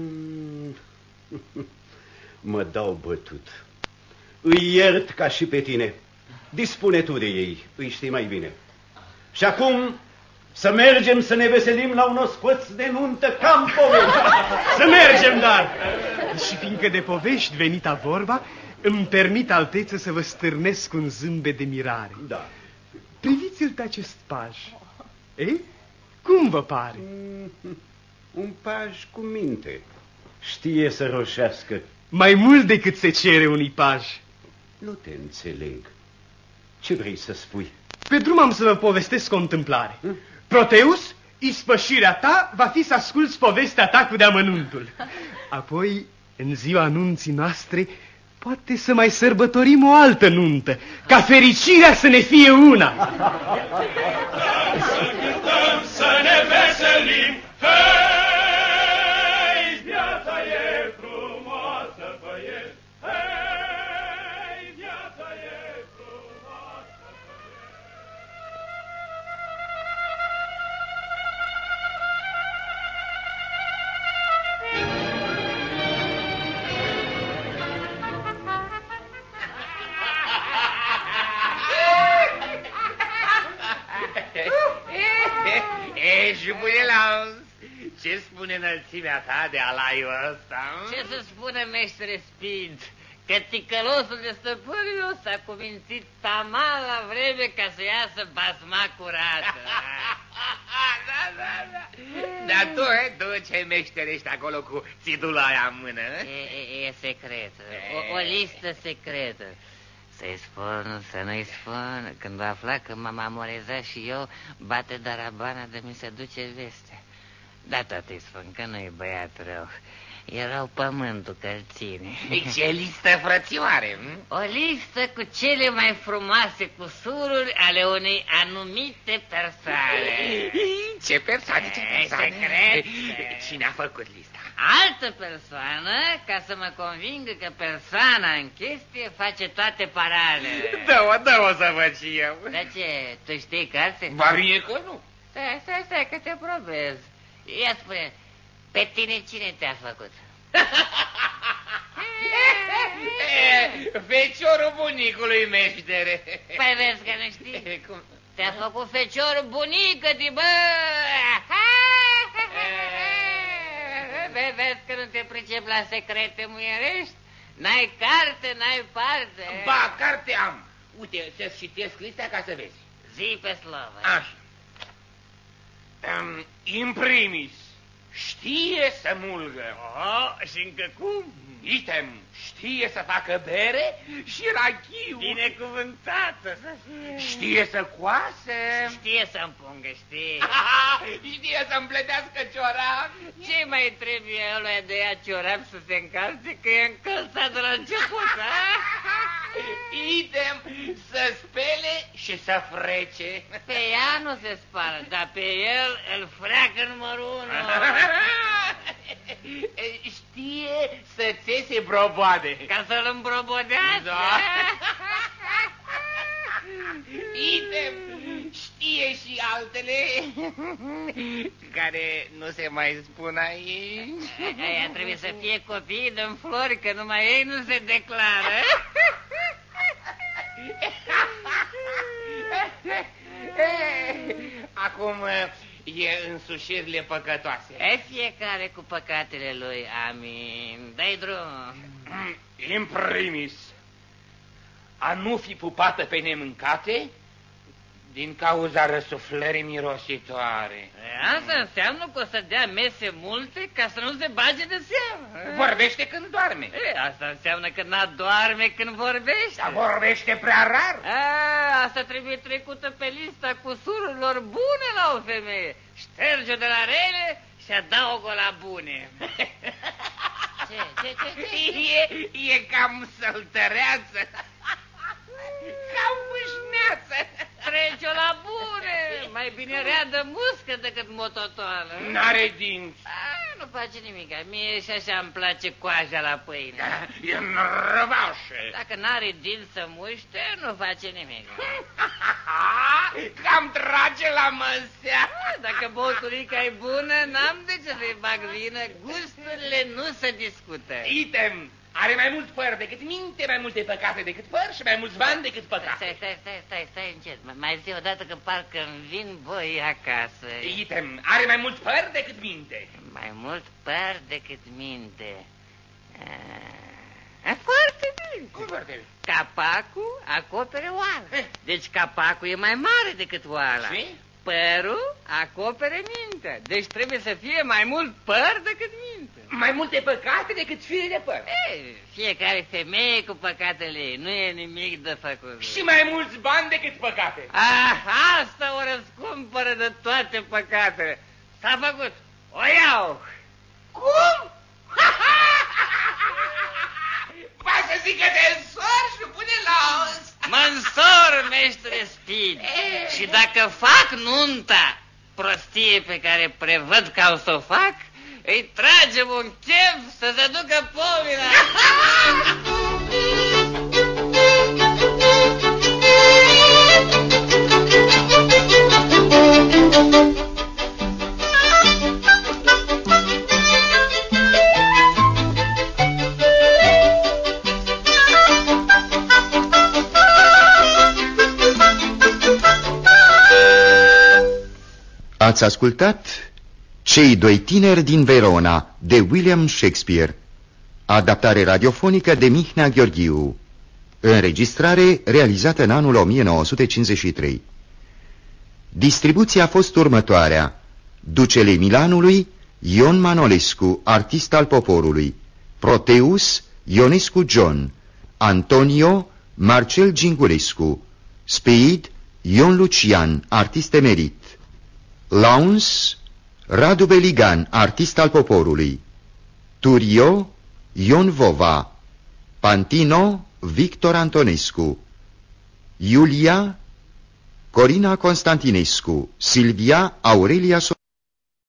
Mă dau bătut. Îi iert ca și pe tine. Dispune tu de ei, îi știi mai bine. Și acum să mergem să ne veselim la un ospăț de nuntă cam povești. Să mergem, dar! Și fiindcă de povești venita vorba, îmi permit, alteță, să vă stârnesc un zâmbet de mirare. Da. Priviți-l pe acest paj. Ei? Cum vă pare? Un paj cu minte. Știe să roșească. Mai mult decât se cere unui paj. Nu te înțeleg. Ce vrei să spui? Pe drum am să vă povestesc o întâmplare. Proteus, ispășirea ta va fi să asculți povestea ta cu deamănuntul. Apoi, în ziua anunții noastre, poate să mai sărbătorim o altă nuntă, ca fericirea să ne fie una. Să cântăm, să ne veselim, hei, viața e frumoasă, băieți, hei, viața e frumoasă, Și bune Laus, ce spune înălțimea ta de alaiul ăsta? Ce să spună, meștere Spint? Că ticălosul de stăpânul meu s-a cumințit taman la vreme ca să iasă basma curată. Da. Dar tu ce meșterești acolo cu țidula aia în mână? E secret, o listă secretă. Să-i spun, să nu-i spun. Când va afla că m-am amorezat și eu, bate darabana de mi se duce vestea. Da, tot îi spun că nu-i băiat rău. E rău pământul că-l ține. Ce listă, frățioare? O listă cu cele mai frumoase cusururi ale unei anumite persoane. Ce persoane? Secret. Cine a făcut lista? Altă persoană, ca să mă convingă că persoana în chestie face toate paralele. Dă-o să văd și eu. De ce? Tu știi carte? Ba bine că nu. Stai, că te probez. Ia spune, pe tine cine te-a făcut? Feciorul bunicului, meștere. Păi vezi că nu știi? Cum? Te-a făcut feciorul bunică, bă! Vezi că nu te pricep la secrete muierești? N-ai carte, n-ai parte. Ba, carte am. Uite, să-ți citesc lista ca să vezi. Zi pe slovă. Așa. In primis, știe să mulgă. Și încă cum? Item, știe să facă bere și rachiu. Binecuvântată să fie. Știe să coase. Știe să împungă, știe. Știe să împletească ciorap. Ce mai trebuie ăluia de ea ciorap să se încalce, că e încălțat de la început, a? Item, să spele și să frece. Pe ea nu se spală, dar pe el îl freacă numărul 1. Știe să țese broboade. Ca să-l îmbrobodească. Da. Item, știe și altele care nu se mai spun aici. Aia trebuie să fie copii din flori, că numai ei nu se declară. Acum e însușirile păcătoase. Fiecare cu păcatele lui, amin. Dai drum. In primis, a nu fi pupată pe nemâncate din cauza răsuflării mirositoare. Asta înseamnă că o să dea mese multe ca să nu se bage de seamă. Vorbește când doarme. Asta înseamnă că n-adorme când vorbește. Dar vorbește prea rar. Asta trebuie trecută pe lista cusurilor bune la o femeie. Șterge-o de la rele și adaugă la bune. Ce? E cam săltăreață. Cam mâșneață. Trece-o la bune. Mai bine rea de muscă decât mototoană. N-are dinți. Nu face nimic. Mie și așa îmi place coaja la pâine. E nărăvașă. Dacă n-are dinți să muște, nu face nimic. Cam trage la măsea. Dacă băuturica e bună, n-am de ce să-i bag vină. Gusturile nu se discută. Item. Are mai mult păr decât minte, mai multe păcate decât păr și mai mulți bani decât păcate. Stai încet. Mai zi odată că parcă îmi vin boi acasă. Item, are mai mult păr decât minte. Mai mult păr decât minte. Foarte bine. Cum foarte bine? Capacul acopere oala. Deci capacul e mai mare decât oala. Și? Părul acopere mintea. Deci trebuie să fie mai mult păr decât minte. Mai multe păcate decât fire de păr. Fiecare femeie cu păcatele ei. Nu e nimic de făcut. Și mai mulți bani decât păcate. Asta o răscumpără de toate păcatele. S-a făcut. O iau. Cum? Va să zic că te însori și pune la os. Mă însor, meștere Speed. Și dacă fac nunta, prostie pe care prevăd că o să o fac, îi tragem un chef să se ducă pomina. Ați ascultat Cei doi tineri din Verona, de William Shakespeare, adaptare radiofonică de Mihnea Gheorghiu, înregistrare realizată în anul 1953. Distribuția a fost următoarea: Ducele Milanului, Ion Manolescu, artist al poporului; Proteus, Ionescu John; Antonio, Marcel Gingulescu; Speed, Ion Lucian, artist emerit; Launs, Radu Beligan, artist al poporului; Turio, Ion Vova; Pantino, Victor Antonescu; Iulia, Corina Constantinescu; Silvia, Aurelia